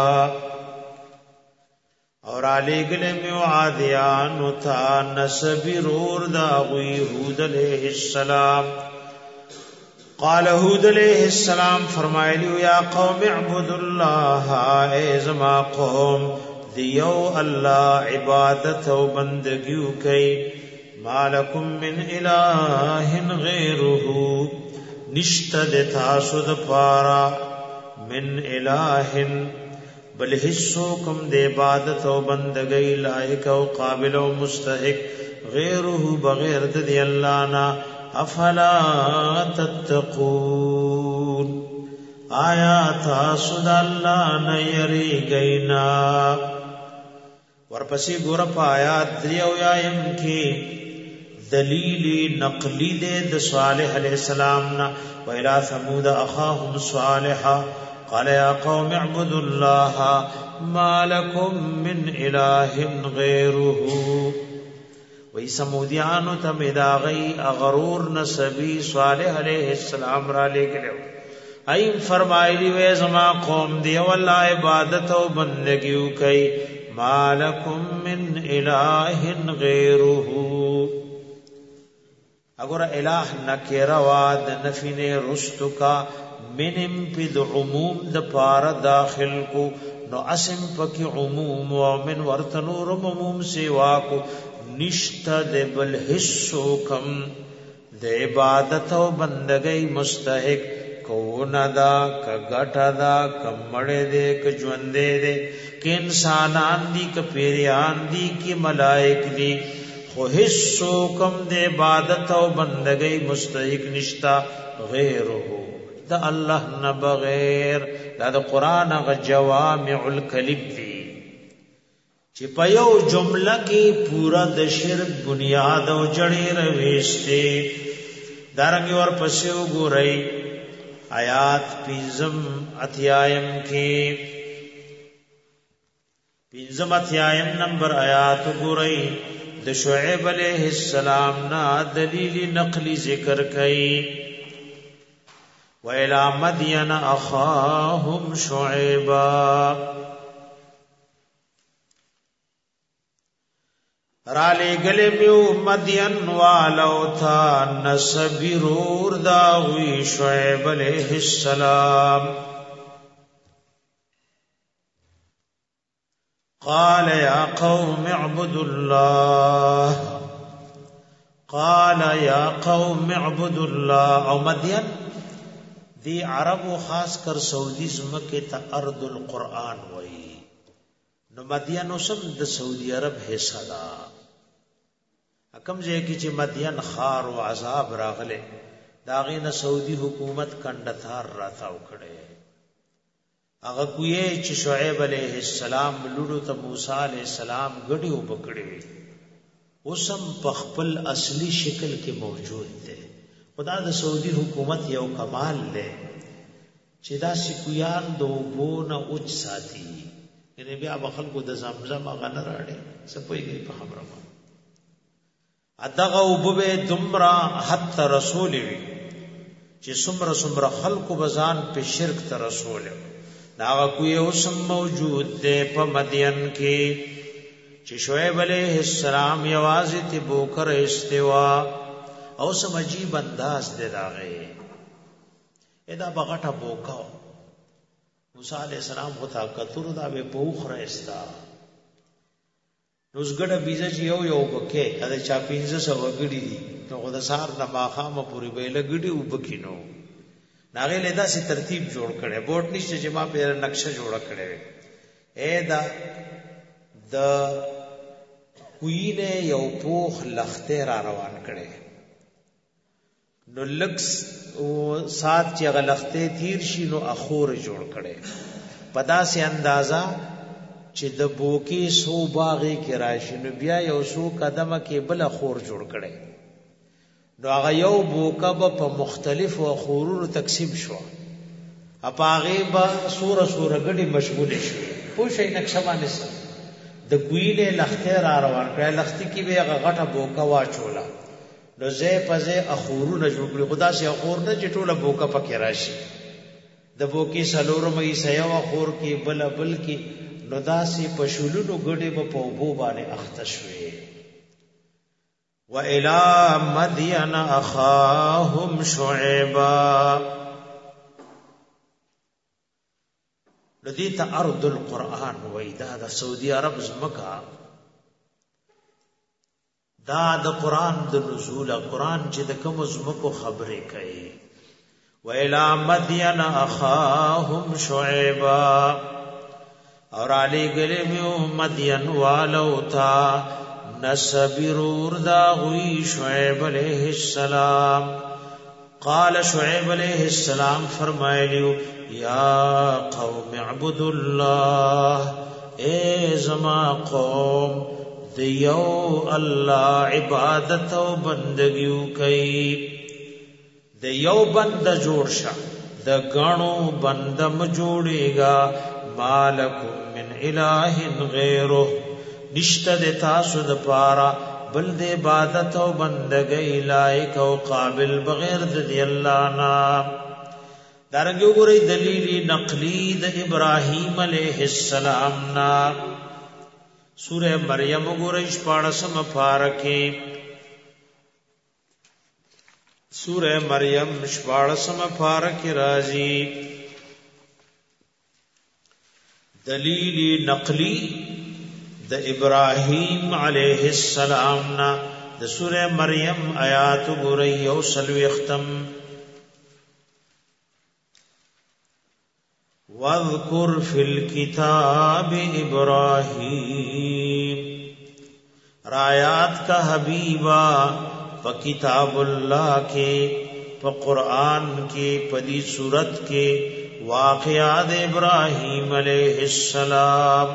اور آلے گلے میں عادیانو تا نسبی رور داغوی ہود علیہ السلام قال ہود علیہ السلام فرمائے لیو یا قوم اعبدوا اللہ اے زما قوم دیو اللہ عبادت و بندگیو کئی مالکم من الہ غیرہ نشتد تاسد پارا من الہ بل حصوکم دے عبادت و بندگی لائق و قابل و مستحق غیرہ بغیر دی اللہ نا افلا تتقون آیا تاسد اللہ نیری گئینا ورپسی گورپ آیات دریو یایم کی دلیل نقلی دے د صالح علیہ السلام نا وَإِلَىٰ ثَمُودَ أَخَاهُمْ صَالِحًا قَالَ يَا قَوْمِ اعْبُدُوا اللَّهَ مَا لَكُمْ مِنْ إِلَٰهٍ غَيْرُهُ وی سمودیانو تمداغی اغرور نسبی صالح علیہ السلام را لے گلے ایم فرمائلی وی زما قوم دیو اللہ عبادت و بندگیو کئی ما لکم من الہ غیرہ اگر الہ نکره وا د نفی نه رستو کا منم پی د عموم د پار داخل کو نو اسم پکی عموم ومن ورتنور عموم سوا کو نشتا د بل حصو کم د عبادت او بندګۍ مستحق کو ندا ک غټا دا کمړې دې ک ژوندې دې ک انسانان دي ک پیریان دي کی ملائک دي خو حصو کم د عبادت او بندګۍ مستحق نشتا غیره دا الله نه بغیر دا د قران غ جوامع الکلم دي چې په یو جمله کې پورا د شرک بنیاد او جړې رويشته دارنګ ور پسې وګورئ آیات پنځم اتیایم کې پنځم اتیایم نمبر آیات وګورئ د شعیب علیہ السلام نا دلیل نقلی ذکر کئی وَإِلَى مَدْيَنَ أَخَاهُمْ شُعَيْبًا رالی گلے میو مدین والو تھا نسبیرور داوی شعیب علیہ السلام قال یا قوم اعبدوا الله قال یا قوم اعبدوا الله او مدین دی عربو خاص کر سعودی زمکه تا ارض القرآن وئی نو مدین سم د سعودی عرب حصہ دا کم ځای کې چې مدین خار او عذاب راغله داغه نه سعودی حکومت کندثار راتاو کړي هغه کوی چې شعیب علیہ السلام لورو ته موسی علیہ السلام غډیو پکړي اوسم په خپل اصلي شکل کې موجود دی خدا د سعودي حکومت یو کمال دی چې دا سکویان دوبونه اوچ ساتي یعنی بیا بخلکو د زمزم غن راړي سپويږي په خبره ادغه وبوي دمرا حتی رسول وي چې سمره خلکو بزان په شرک ته رسول دا کوی اوسم موجود دی په مدین کې چې شعیب علیہ السلام یوازې ته بوکر استوا او سم عجیب انداز دے داغه ادا بغټه بوکا موسی علیہ السلام ہوتا کتر دا به پوخ راستا روزګړه بیزه چې یو بکې کله چا 1500 وګړي دي نو خدا سار نه ماخامه پوری به لګړي وبکینو ناغه لیدا سي ترتیب جوړ کړي بورډ نشته چې ما په نقشه جوړ کړي ادا د کوینه یو پوخ لخته را روان کړي نو لکس او سات چې غلخته تیر شي نو اخور جوړ کړي پدا سي اندازا چې د بوکی سو باغې کې راشي نو بیا یو سو قدمه کې بل اخور جوړ کړي نو هغه یو بوکا په مختلفو اخورونو تقسیم شو اپاغه با سوره غړي مشغول شي پوه شي نقشه باندې د ګویله لخته را روان کړي لخته کې به هغه غټه بوکا واچولا نو زه پزه اخورونه جوړ کړي خدا سي اخور نه چټوله بوکا پکې راشي د بوکی سلور مې سيو اخور کې بل کې نو داسي پښولونو ګډه په وبو باندې اخته شوي وَإِلَى مَدْيَنَ أَخَاهُمْ شُعَيْبًا لدی ته ارض القرآن وای دا د سعودي عرب زمکا دا د قرآن د نزول قرآن چې د کوم زمکو خبرې کوي وَإِلَى مَدْيَنَ أَخَاهُمْ شُعَيْبًا اور علی گلیمیو مدین والو تا نسبرور دا غوی شعیب علیہ السلام قال شعیب علیہ السلام فرمائلیو یا قوم اعبدوا اللہ اے زما قوم دیو اللہ عبادت و بندگیو کئی دیو بند جوڑ شا دا گانو بندم جوڑے گا مالکم من الہ غیرو نشته د تاسو د پارا بل د عبادت او بندګۍ لایق او قابل بغیر د الله نا دارنګ وګورئ دلیل نقلی د ابراهیم علیہ السلام نا سورہ مریم وګورئ 14 پارکه سورہ مریم 14 پارہ راضی دلیل نقلی د ابراہیم علیہ السلام نا د سورہ مریم آیات ګورئ او سلوی ختم واذکر فی الکتاب ابراہیم رایات کا حبیبا پا کتاب اللہ کے پا قرآن کے پدی صورت کے واقعات ابراہیم علیہ السلام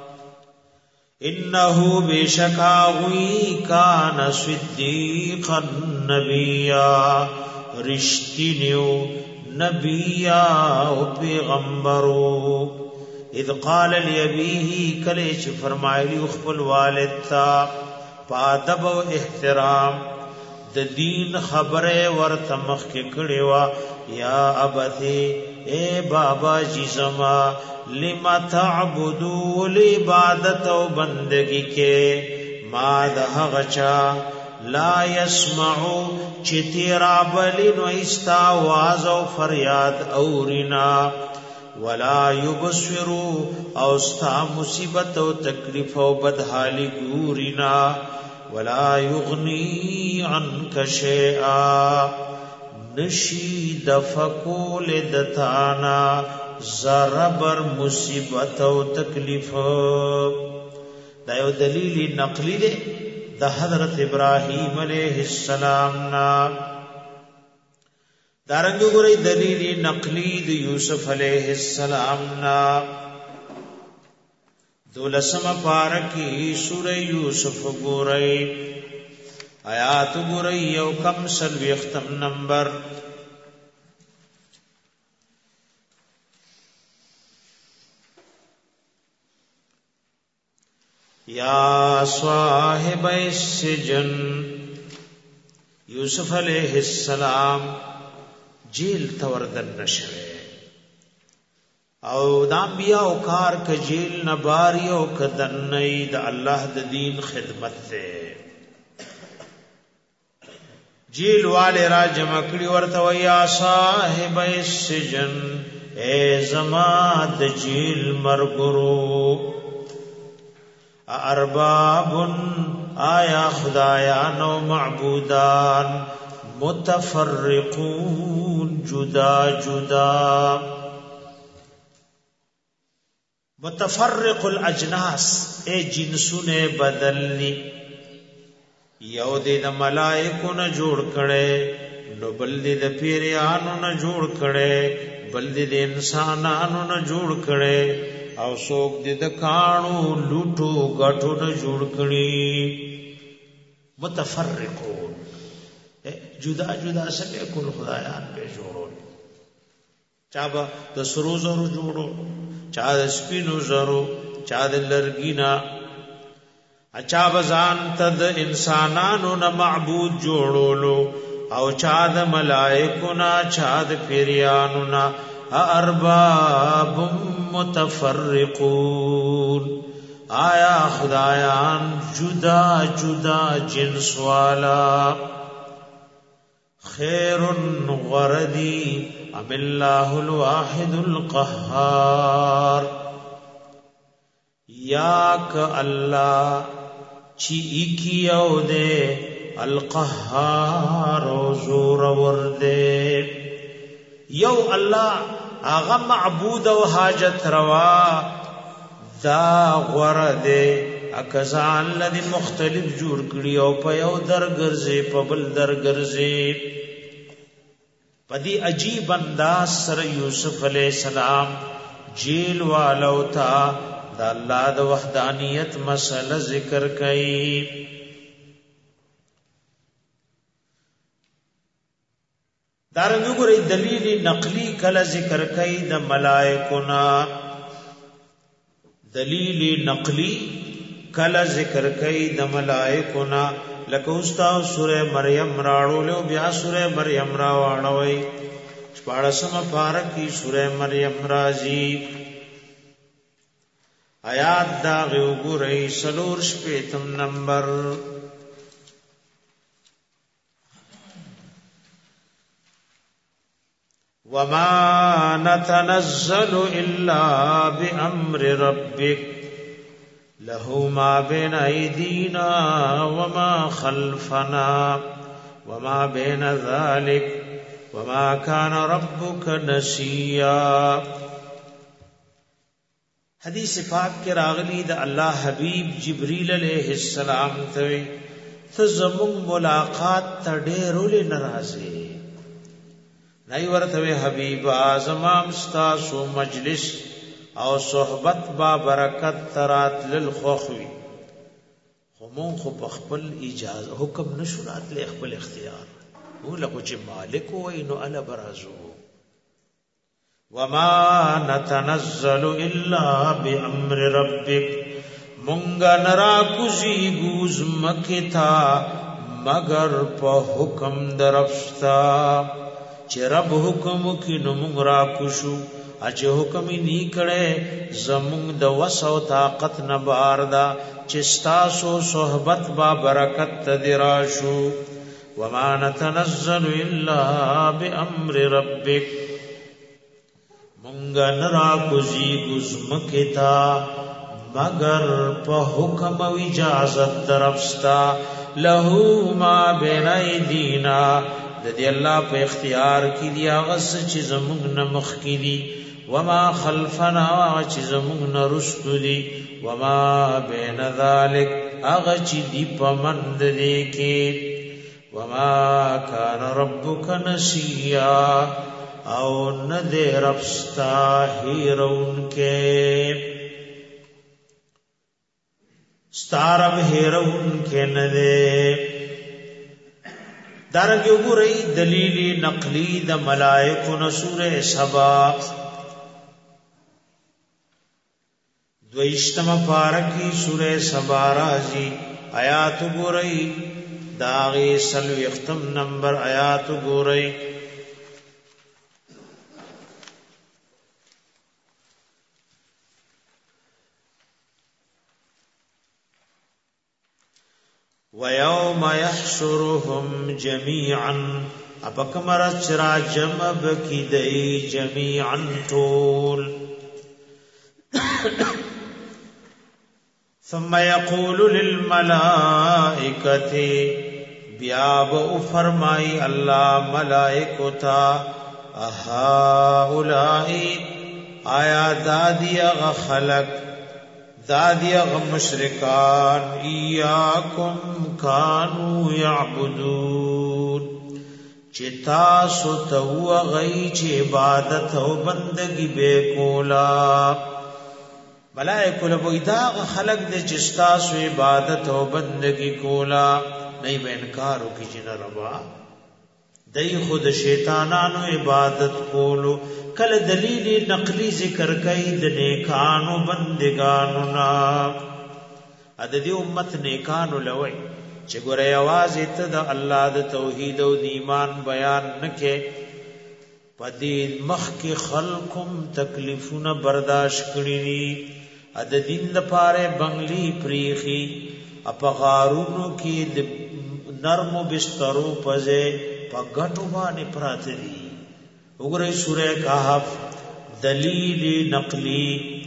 انہو بیشکاوی کان صدیقا نبیا رشتینیو نبیا و پیغمبرو اذ قال لابیہ کلیچ فرمائلی اخبر والد تا پادب و احترام د دین خبره ورته مخ کې کړي وا یا ابتی اے بابا جی زما لما تعبدو عبادت او بندگی کې ما ده غچا لا يسمعو چې تیرا بلین و استا आवाज او فریاد اورینا ولا یبصرو او استا مصیبت او تکلیف او بدحالی ګورینا ولا یغنی عنک شیئا نشی دفقول دتانا ضربر مصیبت و تکلیف دا یو دلیل نقلی دے دا حضرت ابراہیم علیہ السلام نا دارنگو گرئی دلیل نقلی دا یوسف علیہ السلام نا دولسم پارکی سورہ یوسف گورئی آیات گورئی یو کم سلوی اختم نمبر یا صاحب السجن یوسف علیہ السلام جیل توردن نشوے او د انبیاء او کار ک جیل نباری او کدن د الله د دین خدمت ته جیل والے را جمع کړي ورته ویا صاحب السجن اے زما د جیل مرګرو ارباب آیا خدایان او معبودان متفرقون جدا جدا متفرق الاجناس اے جنسون بدلنی یو دې د ملائکو نه جوړ کړي نو بل دې د پیرانو نه جوړ کړي بل دې د انسانانو نه جوړ کړي او څوک دې د کانو لوټو غټو نه جوړ کړي متفرقون جدا جدا سره کول خدایان به جوړول چا به د سرو زرو جوړو چا د سپینو زرو چا د لرګینا اچا بزان تد انسانانو نه معبود جوړولو او چا د ملائکو نا چا د پیریانو نا ارباب متفرقون آیا خدایان جدا جدا جنس والا خیر غردی ام اللہ الواحد القہار یاک اللہ چی ایکی او دے القہار و زور وردے یو اللہ آغا معبود و حاجت روا دا غردے اکزان لدی مختلف جوړ کړي او په یو درګرځي په بل درګرځي پدی عجیب انداز سره یوسف علیہ السلام جیل والو تا دا اللہ دا وحدانیت مسئلہ ذکر کئی دارنگو گرئی دلیل نقلی کل ذکر کئی دا ملائکونا دلیل نقلی کل ذکر کئی دا ملائکونا لکه استاو سورہ مریم راړو له بیا سورہ مریم راوړوي 14 پارکی سورہ مریم رازی آیات دا غوګورئ سلور شپیتم نمبر وما نتنزل الا بامر ربك له ما بين ايدينا وما خلفنا وما بين ذلك وما كان ربك نسيا. حدیث پاک کے راغلی دا اللہ حبیب جبریل علیہ السلام ته زمون ملاقات ته ډېر ناراضي نای ورته حبیب اعظم استاسو مجلس او صحبت با برکت ترات للخوخوی خمون خو بخپل اجازه حکم نشورات له خپل اختیار هو لکه چې مالک وای نو الا برازو. وما نتنزل الا بامر ربك مونږه نرا کوزي ګوز مکتا مگر په حکم درفستا چې رب حکم کینو مونږ را کوشو اچ حکم نی کړي زمونږ د وسو طاقت نه بار دا چې تاسو صحبت با برکت تدراشو. وما نتنزل الا بامر ربك مونږه نرا کوزي ګوز مکتا مگر په حکم او اجازه طرفستا له ما بین ایدینا د دې الله په اختیار کې دی هغه چې زموږ نه مخ کې دي وما خلفنا چې زموږ نه رستو دي وما بین ذلک هغه چې دی په مند دي کې وما کان ربک نسیا او نه دې ربستا هیرون کې ستارب هیرون کې نه دې درګو ګورې دلیل نقلی د ملائکه نو سورہ سبا دویشتم پارکی سورہ سبا راځي آیات ګورې داغي سلو ختم نمبر آیات ګورې وَيَوْمَ يَحْشُرُهُمْ جَمِيعًا اپکمر چرا جمع بکی دی جميعا طول ثم يقول للملائكة بیاب فرمائی اللہ ملائکتا اہاؤلائی آیا دادی اغا خلق دادی اغا مشرکان ایاکم کانو یعبدون چتا ستو غی چ عبادت او بندگی بے کولا ملائکه له دا خلق دې چستا سو عبادت او بندگی کولا نه به انکار وکي چې نه روا دای خود شیطانانو عبادت کولو کله دلیل نقلی ذکر کوي د نیکانو بندگانو نا ا د دې امت نیکانو لوي چې ګوره आवाज ته د الله د توحید او د ایمان بیان نکې پدې مخ کې خلقم تکلیفونه برداشت کړی دي ا د دین د پاره بنگلی پریخي اپ غارونو کې د نرمو بسترو پځه پګټو باندې پراته دي وګورئ سورہ کهف دلیل نقلی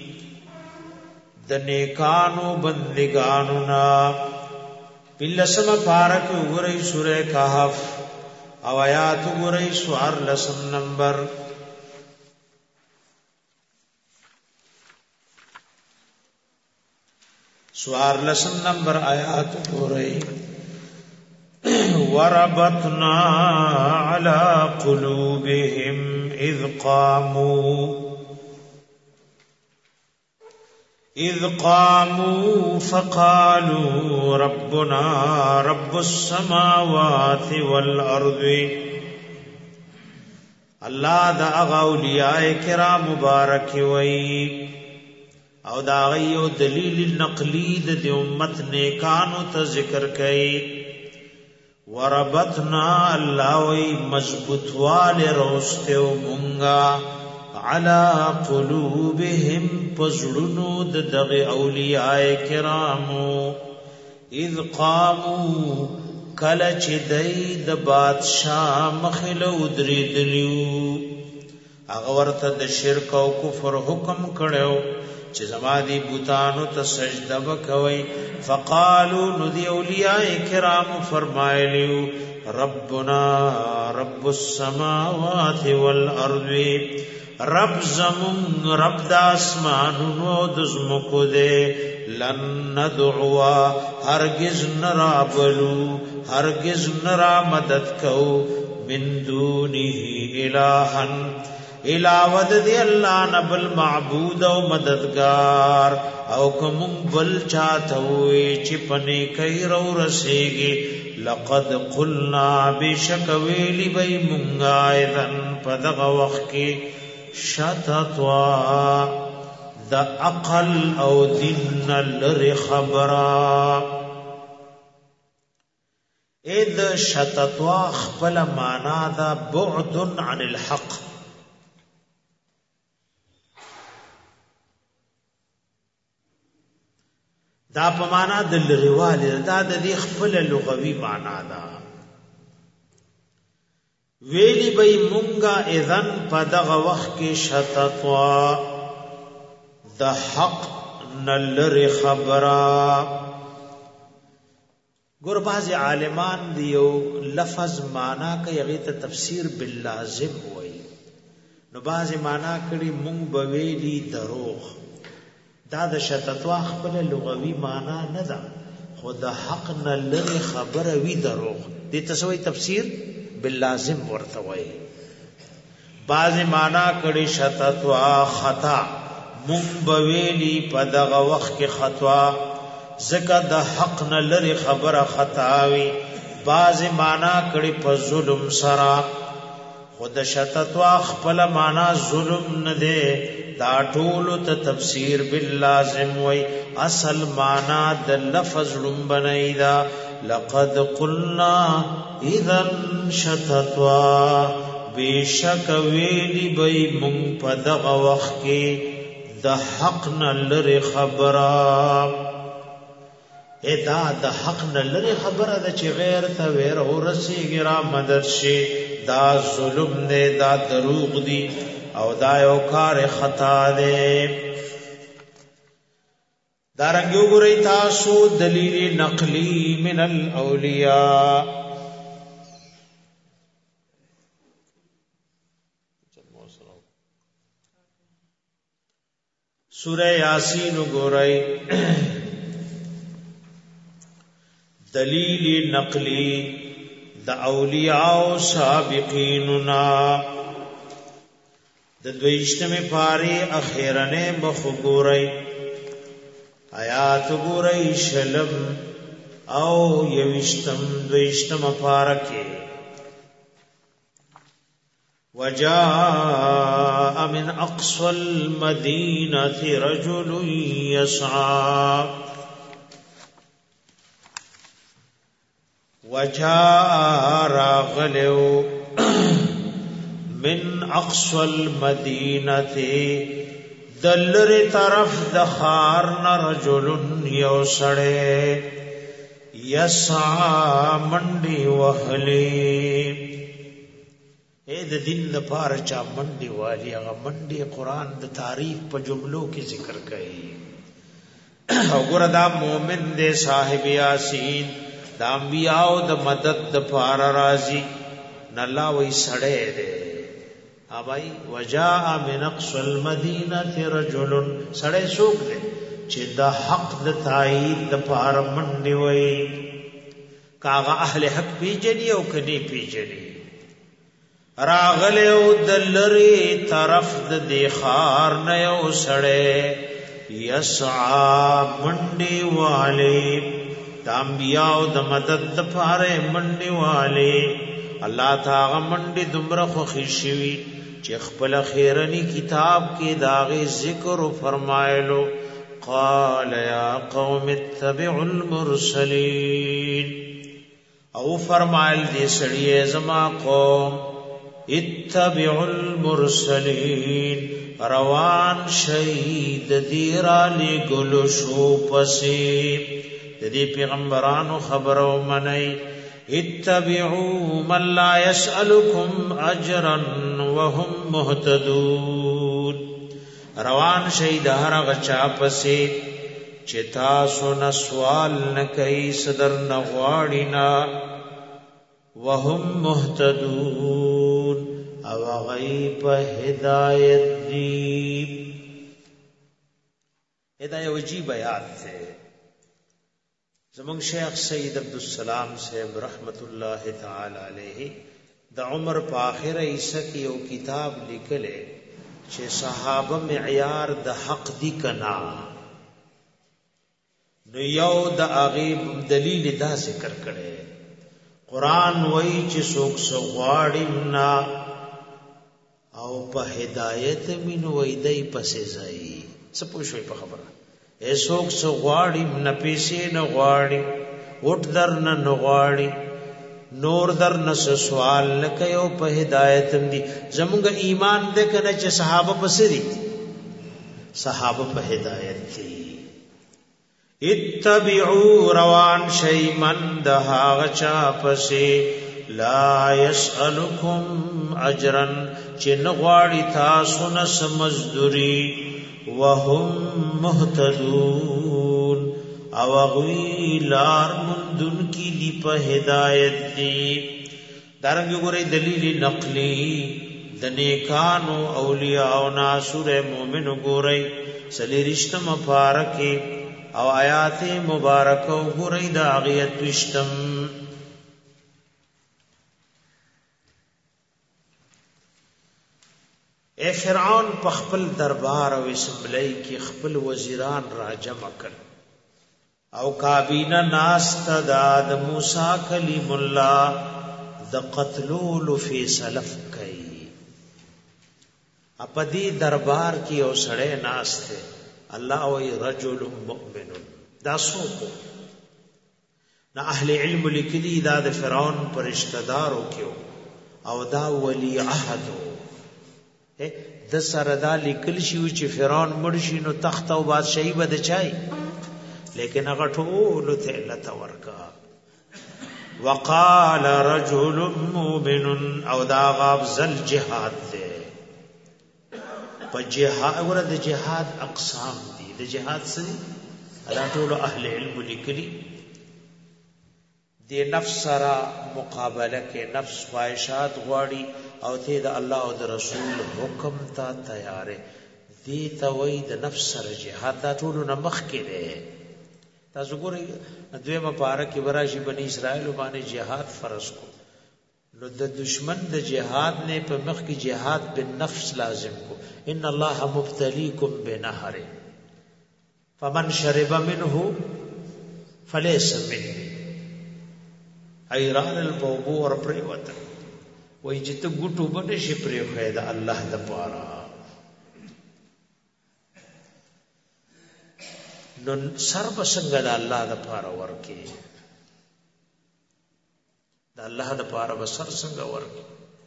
د نیکانو بندگانو نا پلسم پارک وګورئ سورہ کهف او آیات وګورئ سوار لسم نمبر سوار لسم نمبر آیات وګورئ وربطنا على قلوبهم إذ قاموا فقالوا ربنا رب السماوات والأرض الله دا اولیاء کرام مبارک وئی او دا غیو دلیل نقلی د امت نیکانو ته ذکر کئ وربطنا الله وی مضبوط والے روسته مونگا علی قلوبهم پزړونو د دغه اولیاء کرامو اذ قاموا کله چې دای د بادشاہ مخلو درې دلیو هغه ورته د شرک او کفر حکم کړو چې زما دی بوتانو ته سجده وکوي فقالوا ندی اولیاء کرام فرمایلیو ربنا رب السماوات والارض رب زمون رب د اسمانونو د زمکو دے لن ندعوا هرگز نرابلو هرگز نرا مدد کو من دونه الہن علاوه د الله نبل معبود او مددگار او کوم بل چاته وي چې پنه کوي رو رسېږي لقد قلنا بشک ویلی بی مونږه اذن په دغه وخت کې شتتوا د عقل او دین لري خبره اذ شتتوا خپل معنا دا بعد عن الحق دا په معنا د لریواله دا د دې خپل لغوي معنا دا ویلی بی مونږه اذن په دغه وخت کې شتتوا د حق نلری خبره ګور بعض عالمان دیو لفظ معنا کوي هغه ته تفسیر باللازم وایي نو بعض معنا کړي مونږ بویلی دروغ دا د شتتوا خپل لغوي معنا نه ده خود حق نه لري خبره وی دروغ دې تسوي تفسیر باللازم ورته وایي بعض معنا کړي شتتوا خطا مونږ بویلی په دغه وخت کې خطا زکه د حق نه لري خبره خطاوي بعض معنا کړي په ظلم سره خود شتتوا خپل معنا ظلم نه ده دا ټول ته تفسیر باللازم وای اصل معنا د لفظ لم بنیدا لقد قلنا اذا شتتوا بشک ویلی بی مون په دغه وخت کې د حق نه لري خبره ادا د حق نه لري خبره د چې غیر ته ور ورسیږي را مدد شي دا ظلم نه دا دروغ دی او دا یو کار خطا ده دارنګ وګورئ تاسو دلیل نقلی من الاولیاء سورہ یاسین وګورئ دلیل نقلی د اولیاء سابقیننا د دویشتمه پاری اخیرنه مخګورئ آیات ګورئ شلم او یوشتم دویشتم پارکه وجاء من اقصى المدينه رجل يسعى وجاء راغلو من اقصى المدينه دلر طرف د خار رجل يوسړې يسعى منډي وهلي اے د دین د پاره چا منډي والی هغه منډي قران د تعریف په جملو کې ذکر کړي او ګره دا مؤمن دې صاحب یاسین د انبیاء د مدد د پاره راضي نلا وې سړې دې ابای وجاء من اقصى المدينه رجل سړې شوق دې چې د حق د تایید د پاره منډي وې کاغه اهل حق پیجنی او کني پیجنی راغله او دلری طرف د دیخار نه او سړې یسعى منډي والے د انبیاء د مدد د پاره منډي والے الله تعالی منډي دمره خو خشوي چې خپل خیرنی کتاب کې داغه ذکر فرمایلو قال یا قوم اتبعوا المرسلین او فرمایل دې سړی زما قوم اتبعوا المرسلین روان شهید دیرا لګلو شو پسې د دې پیغمبرانو خبرو منئ اتبعوا من لا يسألكم اجرا وهم مهتدون روان شي د هر غچا پسې چې تاسو نه سوال نه کوي صدر نه غواړي وهم مهتدون او غیب هدایت دی هدایت وجیب آیات ہے زمان شیخ سید عبدالسلام صاحب رحمت اللہ تعالی علیہ دا عمر پا آخر عیسیٰ کی او کتاب لکلے چھے صحابہ معیار دا حق دی کنا نو یو دا آغیب دلیل دا ذکر کرے قرآن وی چی سوک سغواڑمنا او پا ہدایت من وی دی پس زائی سپوشوی پا خبرہ اے سوک سغواڑم نپیسی نغواڑی وٹ در نغواڑی نور در نس سوال نکیو پا ہدایتم دی زمونگا ایمان دے کنا چی صحابہ پس دی صحابہ پا ہدایت دی اتبعو روان شی من دہا غچا پسی لا یسألکم اجرن چی نغواڑی تاسو نس مزدوری وهم مهتدون او اغوی لار مندن کی دی پا ہدایت دی دارنگی گو رئی دلیل نقلی دنیکانو اولیاءونا سور مومن گو رئی سلی رشتم پارکی او آیات مبارکو گو رئی دا آغیت وشتم اے فرعون په خپل دربار او اسمبلی کې خپل وزیران را جمع کړ او کابینه ناست د موسی کلیم الله د قتلول فیصله کوي اپدی دربار کې او سړی ناست الله او رجل مؤمن دا سوکو نا اهل علم لیکلی دا د فرعون پر رشتہ دارو کې او دا ولی عهد د سره دا لیکل شي چې فرعون مړ شي نو تخت او بادشاہي به د چای لیکن هغه ټول ته لته ورکا وقال رجل مؤمن او دا غابزل جهاد ده په جهاد ور د جهاد اقسام دي د جهاد سره دا ټول اهل علم لیکلي د نفس سره مقابله کې نفس خواہشات غواړي او ته د الله او د رسول حکم ته تیارې دي ته وای د نفس سره جهاد دا ټول نه مخ کې ده تاسو ګورئ دویمه پاره کې وراشي بنی اسرائیل باندې جهاد فرض کو نو د دشمن د جهاد نه په مخ کې جهاد بالنفس لازم کو ان الله مبتليكم بنهر فمن شرب منه فليس مني ایران البوبو ور پرې وته وای چې ته ګټو باندې شي پرې خو دا الله د پاره نو سر بسنګ د الله د پاره ورکه د الله د پاره بسر څنګه ورکه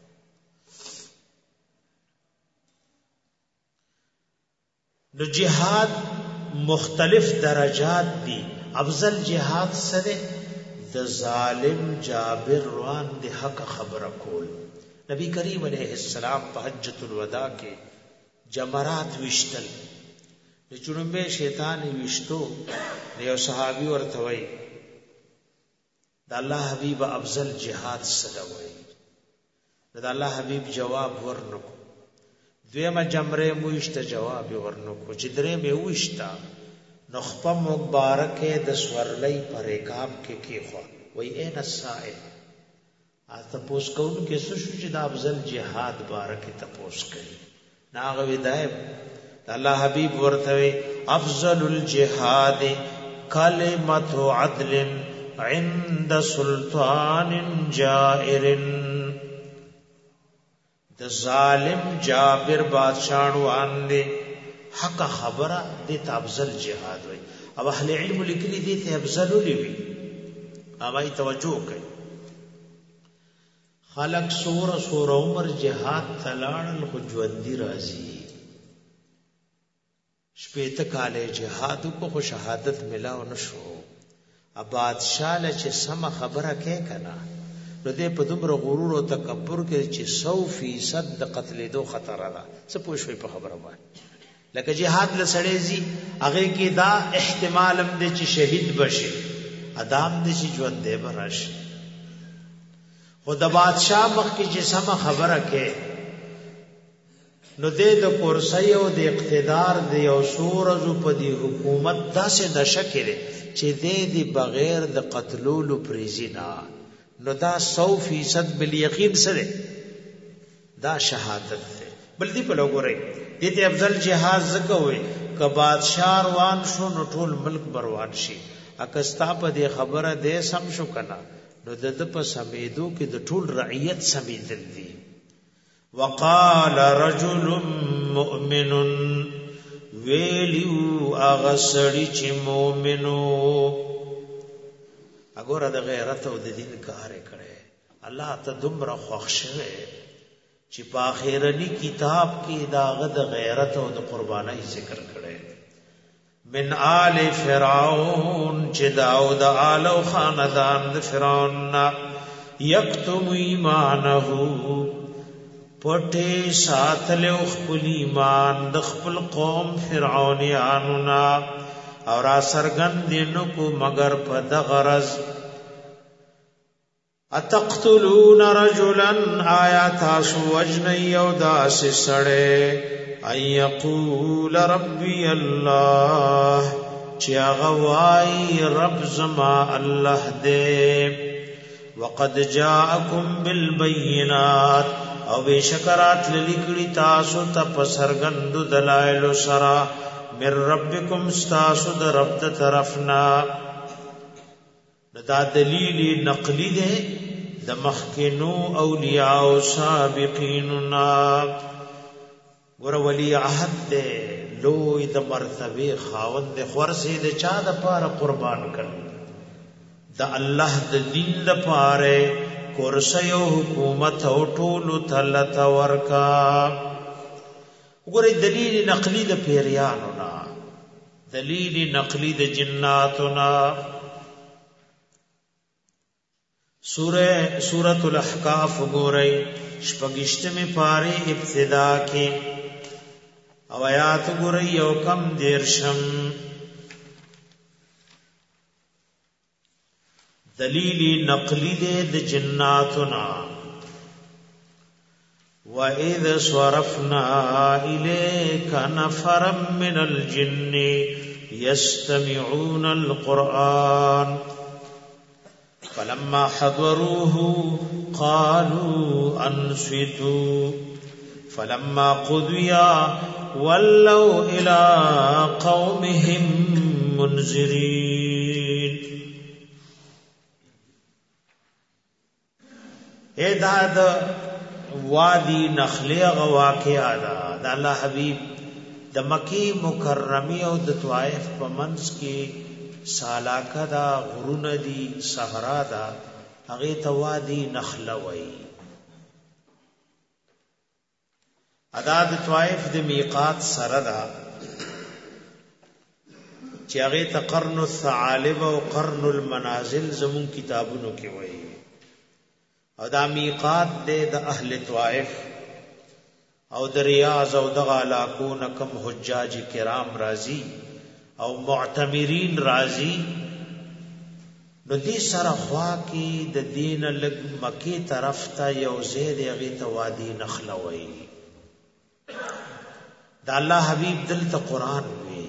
نو جهاد مختلف درجات دي افضل جهاد سره د ظالم جابر روان د حق خبره کول نبی کریم علیہ السلام په حجۃ الوداع کې جمرات وشتل د چړمبه شیطان وشتو یو صحابي ورته وای د الله حبیب افضل جهاد سره وای د الله حبیب جواب ورنکو دویمه جمره موشت جواب ورنکو چې درې به وشتا نخپه مبارکه د سورلۍ پر رکاب کې خو وای اے نسائل تپوس کون کې سوشو چې د افضل جهاد بارکه تپوس کوي ناغه ودایب الله حبیب ورته افضل الجهاد کلمت عدل عند سلطان جائر د ظالم جابر بادشاہ باندې حق خبره د افضل جهاد وي او اهل علم لیکلي دي ته افضل لوي اوای توجه کوي خلق سور عمر جهاد تلاړل خو ژوندۍ راځي شپېته کاله جهاد کو خو شهادت ملاو نشو بادشاہ له چې سم خبره کوي کنه نو دې په دومره غرور او تکبر کې چې 100% د قتلېدو خطر ده. څه پوه شوي په خبره باندې لکه جهاد له سړی زی هغه کې دا احتمال هم دی چې شهید بشي ادم دې چې ژوند دی براشي. خو د بادشاہ مخ کې چې سم خبره کوي نو دې د کرسی او د اقتدار د یو سورزو په دی حکومت داسې د شکل چې دې بغیر د قتلولو پریزینا نو دا 100% بالیقین سره دا شهادت ده. بل دی په لګوري دې ته افضل جهاد زکوي ک بادشاہ روان شو نو ټول ملک بروان شي. اکستا په دې خبره دې سم شو کنه نو د په سمیدو کې د ټول رعیت سمیدل دي. وقال رجل مؤمن ویلیو اغسڑی چی مومنو اگورا دا غیرت و دا دین کارے کرے اللہ تا دمرا خوخشوے چی پا آخیرنی کتاب کی داغد غیرت و دا قربانی ذکر کرے. من آل فرعون چی داو دا آلو خاندان دا فرعون یکتم ایمانہو پټه ساتلو خپل ایمان د خپل قوم فرعونانو نا اور سرګند نو کو مگر په د غرض اتقتلون رجلا آیات اسو وجن یوداس سړې اي یقول ربي الله چې غوای رب زما الله دې وقد جاءكم بالبينات او بشکرات للیکړی تاسو ته پسرګند دلایل سرا مر ربکم استاسو د رب ته طرفنا. دا دلیل نقلی ده د مخکینو اولیاء او سابقیننا. ګور ولی عهد ده لوی د مرتبه خاوند خورسي د چا د پاره قربان کړ د الله د دین د پاره کرسی و حکومت او ټولو تلت ورکا. وګورئ دلیل نقلی د پیریانو نا دلیل نقلی د جناتو نا. سورۃ الاحقاف وګورئ شپږشتمه پاره ابتدا کې او آیات وګورئ یو کم دیرشم. دلیل نقلی دے د جناتنا. وَإِذْ صَرَفْنَا إِلَيْكَ نَفَرًا مِنَ الْجِنِّ يَسْتَمِعُونَ الْقُرْآنَ فَلَمَّا حَضَرُوهُ قَالُوا أَنصِتُوا فَلَمَّا قُضِيَ وَلَّوْا إِلَى قَوْمِهِمْ مُنذِرِينَ. دا د وادی نخلی غواقعا دا الله حبیب د مکی مکرمی او د طائف په منځ کې سالاکه دا غرونه دي صحرا دا هغه ته وادی نخله وای. ادا د طائف د میقات سره دا چې هغه ته قرن الثعالب او قرن المنازل زمون کتابونو کې وای. او دا میقات دے دا اہل طائف او دا ریاض او دا علاقو نکم حجاج کرام رازی او معتمرین رازی نو دی سرخوا کی دا دین لگ مکی طرف تا یو زید اغیط وادی نخلوئی. دا اللہ حبیب دل تا قرآن وی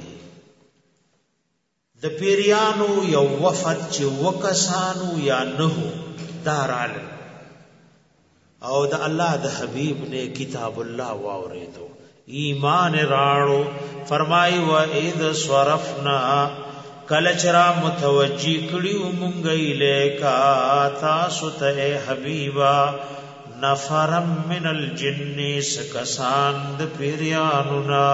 دا پیریانو یو وفد چی وکسانو یا نهو دار عالم او د الله د حبیب نے کتاب الله واوریدو ایمان راړو. فرمای و اذ صرفنا کلچرا متوجی کړیو مونږ الیکا تاسو ته حبیبا نفرم من الجن سکسان د پیریانو نا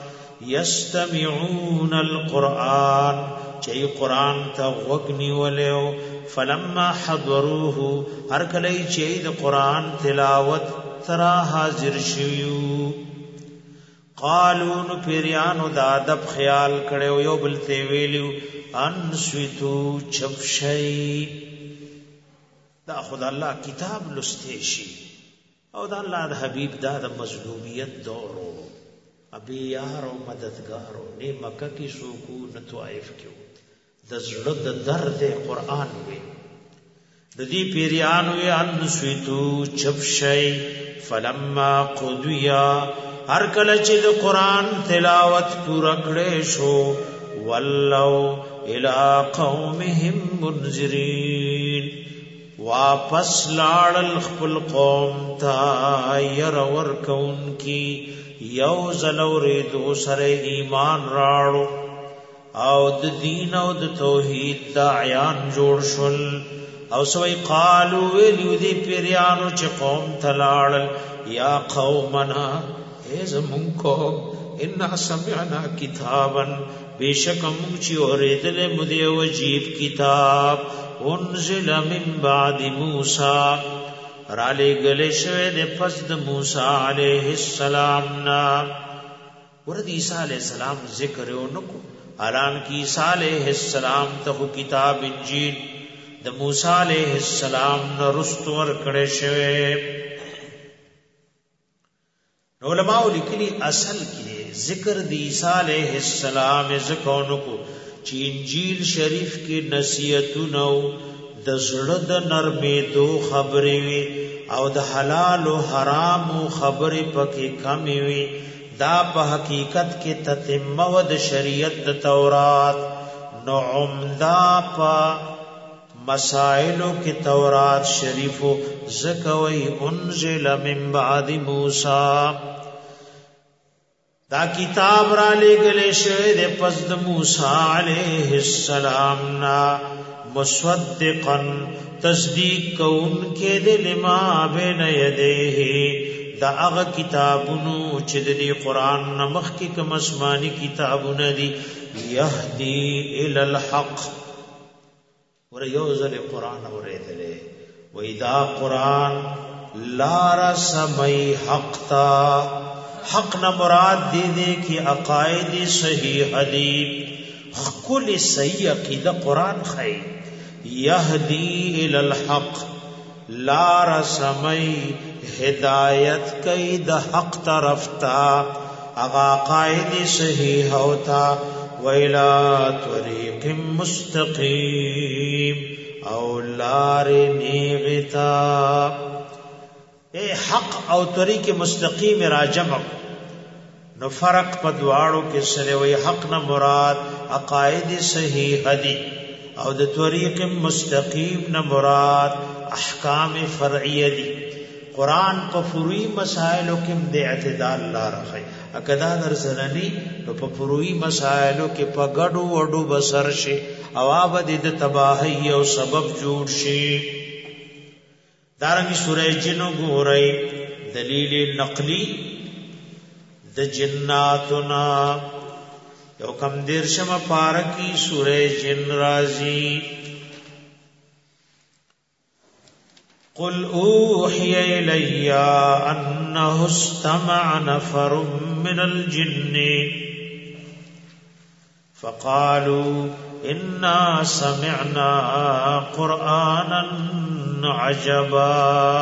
یستمعون القرآن چی قرآن تا وگنی ولیو. فلما حضروه هر کلی چی د قرآن تلاوت ترا حاضر شیو قالو نو پیریانو دا ادب خیال کړو یو بل ته ویلو انسویتو چپ شي دا خدای الله کتاب لسته شي او دا الله د حبیب دا د مظلومیت دورو ابي یارو مددگارو نه مکه کی سکون طائف کیو د زړه د درد قران وی د دې پیریانو ان سویتو چپ شي فلما قضیا هر کله چې د قران تلاوت پورا کړې شو ولو الى قومهم منذرین واپس لاړل خپل قوم ته ير ور کون کی یو زلوري دو سره ایمان راړو او د دین او د توحید د عیان جوړ شول او سوی قالو ویلو دی پیریانو چې قوم تلاړل یا قومنا ای زمون قوم ان سمعنا کتابا بیشک مونږ چې اوریدل مودي وجیب کتاب انزل من بعد موسی را لګل شوی د پس د موسی علیه السلام نا ورته عیسی علیہ السلام ذکر ونکو الان کی عیسی علیہ السلام ته کتاب انجیل د موسی علیہ السلام نو رستور کړي شوی علماء لیکلي اصل کې ذکر د عیسی علیہ السلام ذکرونکو چې انجیل شریف کې نصیحتونه د زړه د نرمې دو خبرې وي او د حلال او حرام خبرې پکې کمې وي دا په حقیقت کې تتمه و د شریعت د تورات نو عمدا په مسائلو کې تورات شریفو زکوي انزل من بعد موسی دا کتاب را لګلې شوی د پس د موسی علیہ السلام نا مصدقا تصدیق کون کې د لما بین یدیه دا هغه کتابونو چې د قرآن نمخ کې کوم آسماني کتابونه دي يهدي الى الحق ور یوزل قرآن اوریدلې و اذا قرآن لا رسمي حق تا حق نہ مراد دے کی عقائد صحیح دی کل صحیح عقیدہ قرآن خی یہدی الی الحق لا رسمی ہدایت کئی دا حق طرفتا اغا عقائد صحیح ہوتا ویلا طریق مستقیم او لار نیغتا اے حق او طریق مستقیم راجمع نو فرق په دواړو کې سره وي حق نه مراد عقاید صحیح دي او د طریق مستقیم نه مراد احکام فرعیه دي قران په فروعي مسائلو کې د اعتدال لار راخي اکدا در سنني نو په فروعي مسائلو کې په ګډو وډو بسر شي او ابد د تباہی او سبب جوړ شي دارنګ سورہ جن ګورئ دلیل نقلی د جناتنا یو کم دیرشم پارکی سورہ جن رازی قل اوحی الی انه استمع نفر من الجن فقالوا انا سمعنا قرآنا عجبا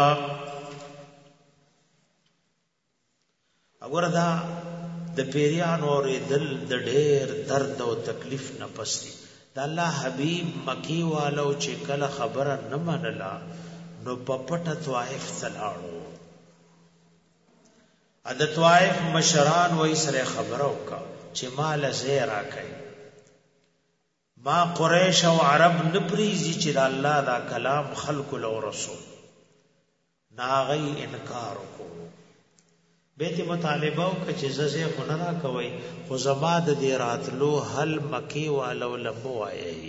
اور دا د پیریانو اوریدل د ډېر درد او تکلیف نه پستی د الله حبیب مکی والو چې کله خبره نه منلا نو پپټه طائف تلاړو د طائف مشران وای سره خبره وکا چې مال زیرا کوي ما قریش او عرب نپریزی چې د الله دا کلام خلق له رسول ناغي انکار کو بیت مطالبه او چې ززه خنرا کوي خو زما د دې راتلو هل مکی والو لمو آئے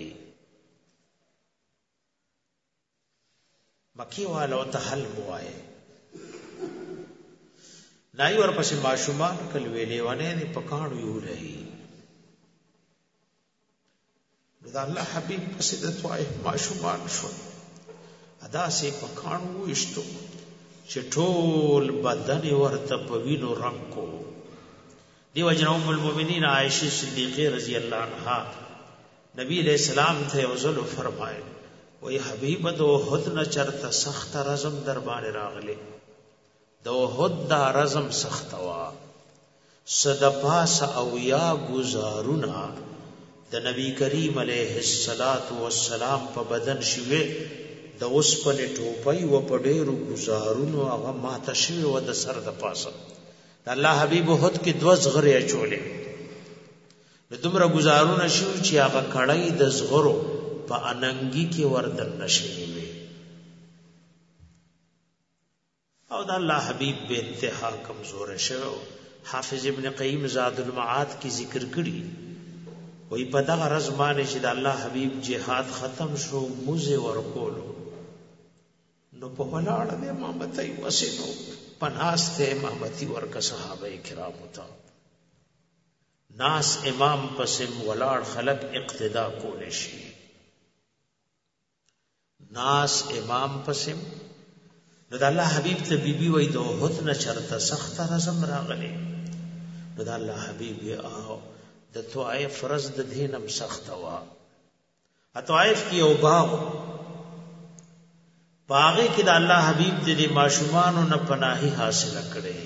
مکی والو ته حل مو آئے نای ورپسې ماشومان کل ویلې ونه نه پکانو یو رہی دا الله حبیب پسې د طائف ماشومان شو ادا سي پکانو وشتو چې ټول بدن ورته په وینو رنگ کو دیو جن ام المؤمنین عائشہ صدیقہ رضی اللہ عنہا نبی علیہ السلام ته وزل فرمائے وی حبیب دو احد نه چرته سخت رزم در باندې راغلی دو احد دا رزم سخت وا صد پاس او یا گزارونا د نبی کریم علیہ الصلات والسلام په بدن شوه د اوسپنې ټوپۍ و په ډېرو گزارونو هغه ماته شوه و د سر د پاسه د الله حبیب احد کې دوه زغرې اچولې د دومره گزارونه شو چې هغه کړای د زغرو په اننګي کې وردن نشي وي او د الله حبیب به انتها کمزور شوه حافظ ابن قیم زاد المعاد کی ذکر کړي وی په دغه رزمانه چې د الله حبیب جهاد ختم شو موزه ورکولو نو په ولاړ د امامتي وسینو پناسته امامتي ورک صحابه کرام ته ناس امام پسم ولاړ خلق اقتدا کول شي ناس امام پسم نو د الله حبیب ته بیبي وای د وحد نه چرته سخت رزم راغلی نو د الله حبیب یې د طائف فرض د دینم سخت وا طائف کی او باغ باغې کې د الله حبیب د ماشومان نه پناهي حاصل کړي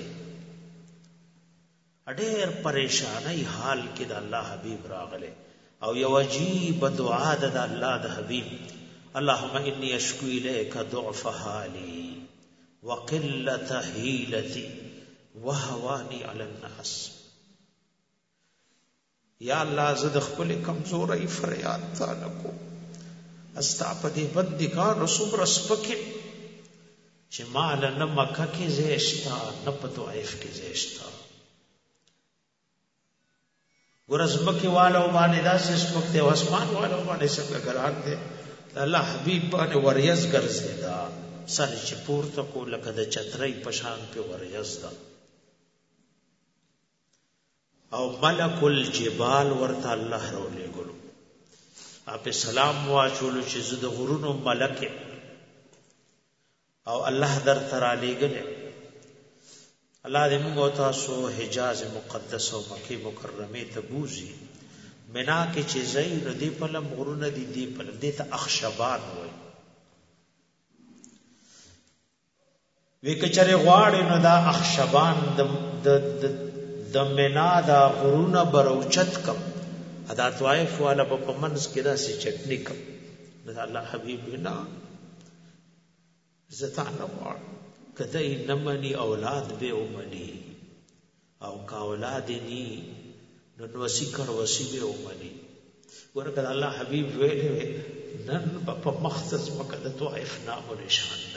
اډېر پریشانای حال کې د الله حبیب راغله او یو عجیب دعا د الله د حبیب اللهم انی اشکو الیک ضعف حالی وقلة حیلتی وهوانی علی الناس یا الله زه د خپل کمزورۍ فریاد تعالی کو استا په دې بندګان رسوب رسپکه چې مال نه مکه کې زیشتا نه په طائف کې زیشتا ورزمکه والو باندې داسې سپکته او اسمان والو باندې څنګه ګران دي الله حبیب باندې وریز ګرځیدا سر چې پورته کو لکه د چترۍ پشان په وریز دا او ملک الجبال ورته الله رولې ګلو اپ سلام واچولو چې زده غرونو ملک او الله در تر علی ګله الله دې موږ تاسو حجاز مقدس او مکه مکرمه ته بوزي منا کې چې زین دې په لم غرونه دې په دې ته اخشبان وای وکچره غواړي نو دا اخشبان د منا دا غرونه بروچت کم ادا طائف والا په منس کې دا سي چټنی کم دا الله حبيب بنا زتا نه وړ کدی نمنی اولاد به اومنی او کا اولاد ني نو وسی کړ وسی به اومنی ورکه الله حبيب ویلې نن په مختص مکه د طائف نام او نشان نه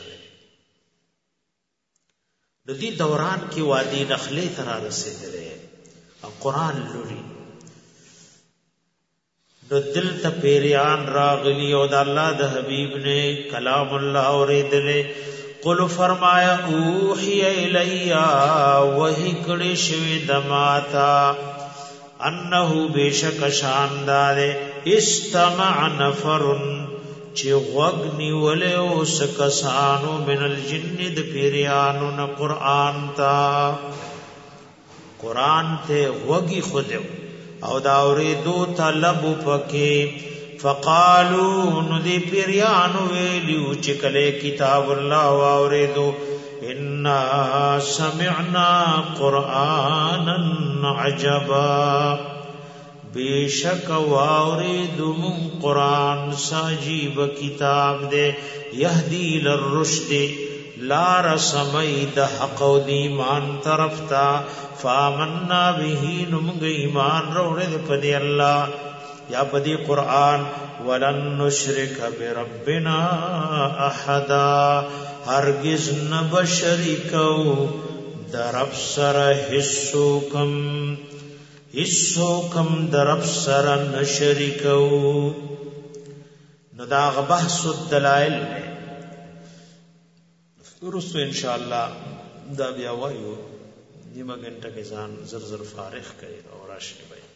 د دې دوران کې وادي نخله تر رسیدلې او قران لوري د دل ته پیریان راغلی او د الله د حبیب نے کلام الله اوریدلې قل فرمایا اوحی الیا وحی کړي شوی دماتا انه بشک شاندار استمع نفر چې وغنی ولې اوس کسانو من الجن د پیریانو نه قران ته وغي خودو او دا اوریدو طلب پکې فقالو نو دی پیریانو ویلیو چې کله کتاب الله اوریدو ان سمعنا قرانا عجبا بیشک واوریدو من قرآن ساجیب کتاب دے یهدی للرشد لار سمید حق و دیمان طرف تا فامننا به نمگ ایمان روڑے دے پدی اللہ یا پدی قرآن ولن نشرک بربنا احدا ہرگز نبشرکو در افسر حسوکم کم درب سر نشرکو نداغ بحث الدلائل میں رسو انشاءاللہ دا بیا وایو نیمه گھنٹه کې ځان زر زر فارغ کړي او راشي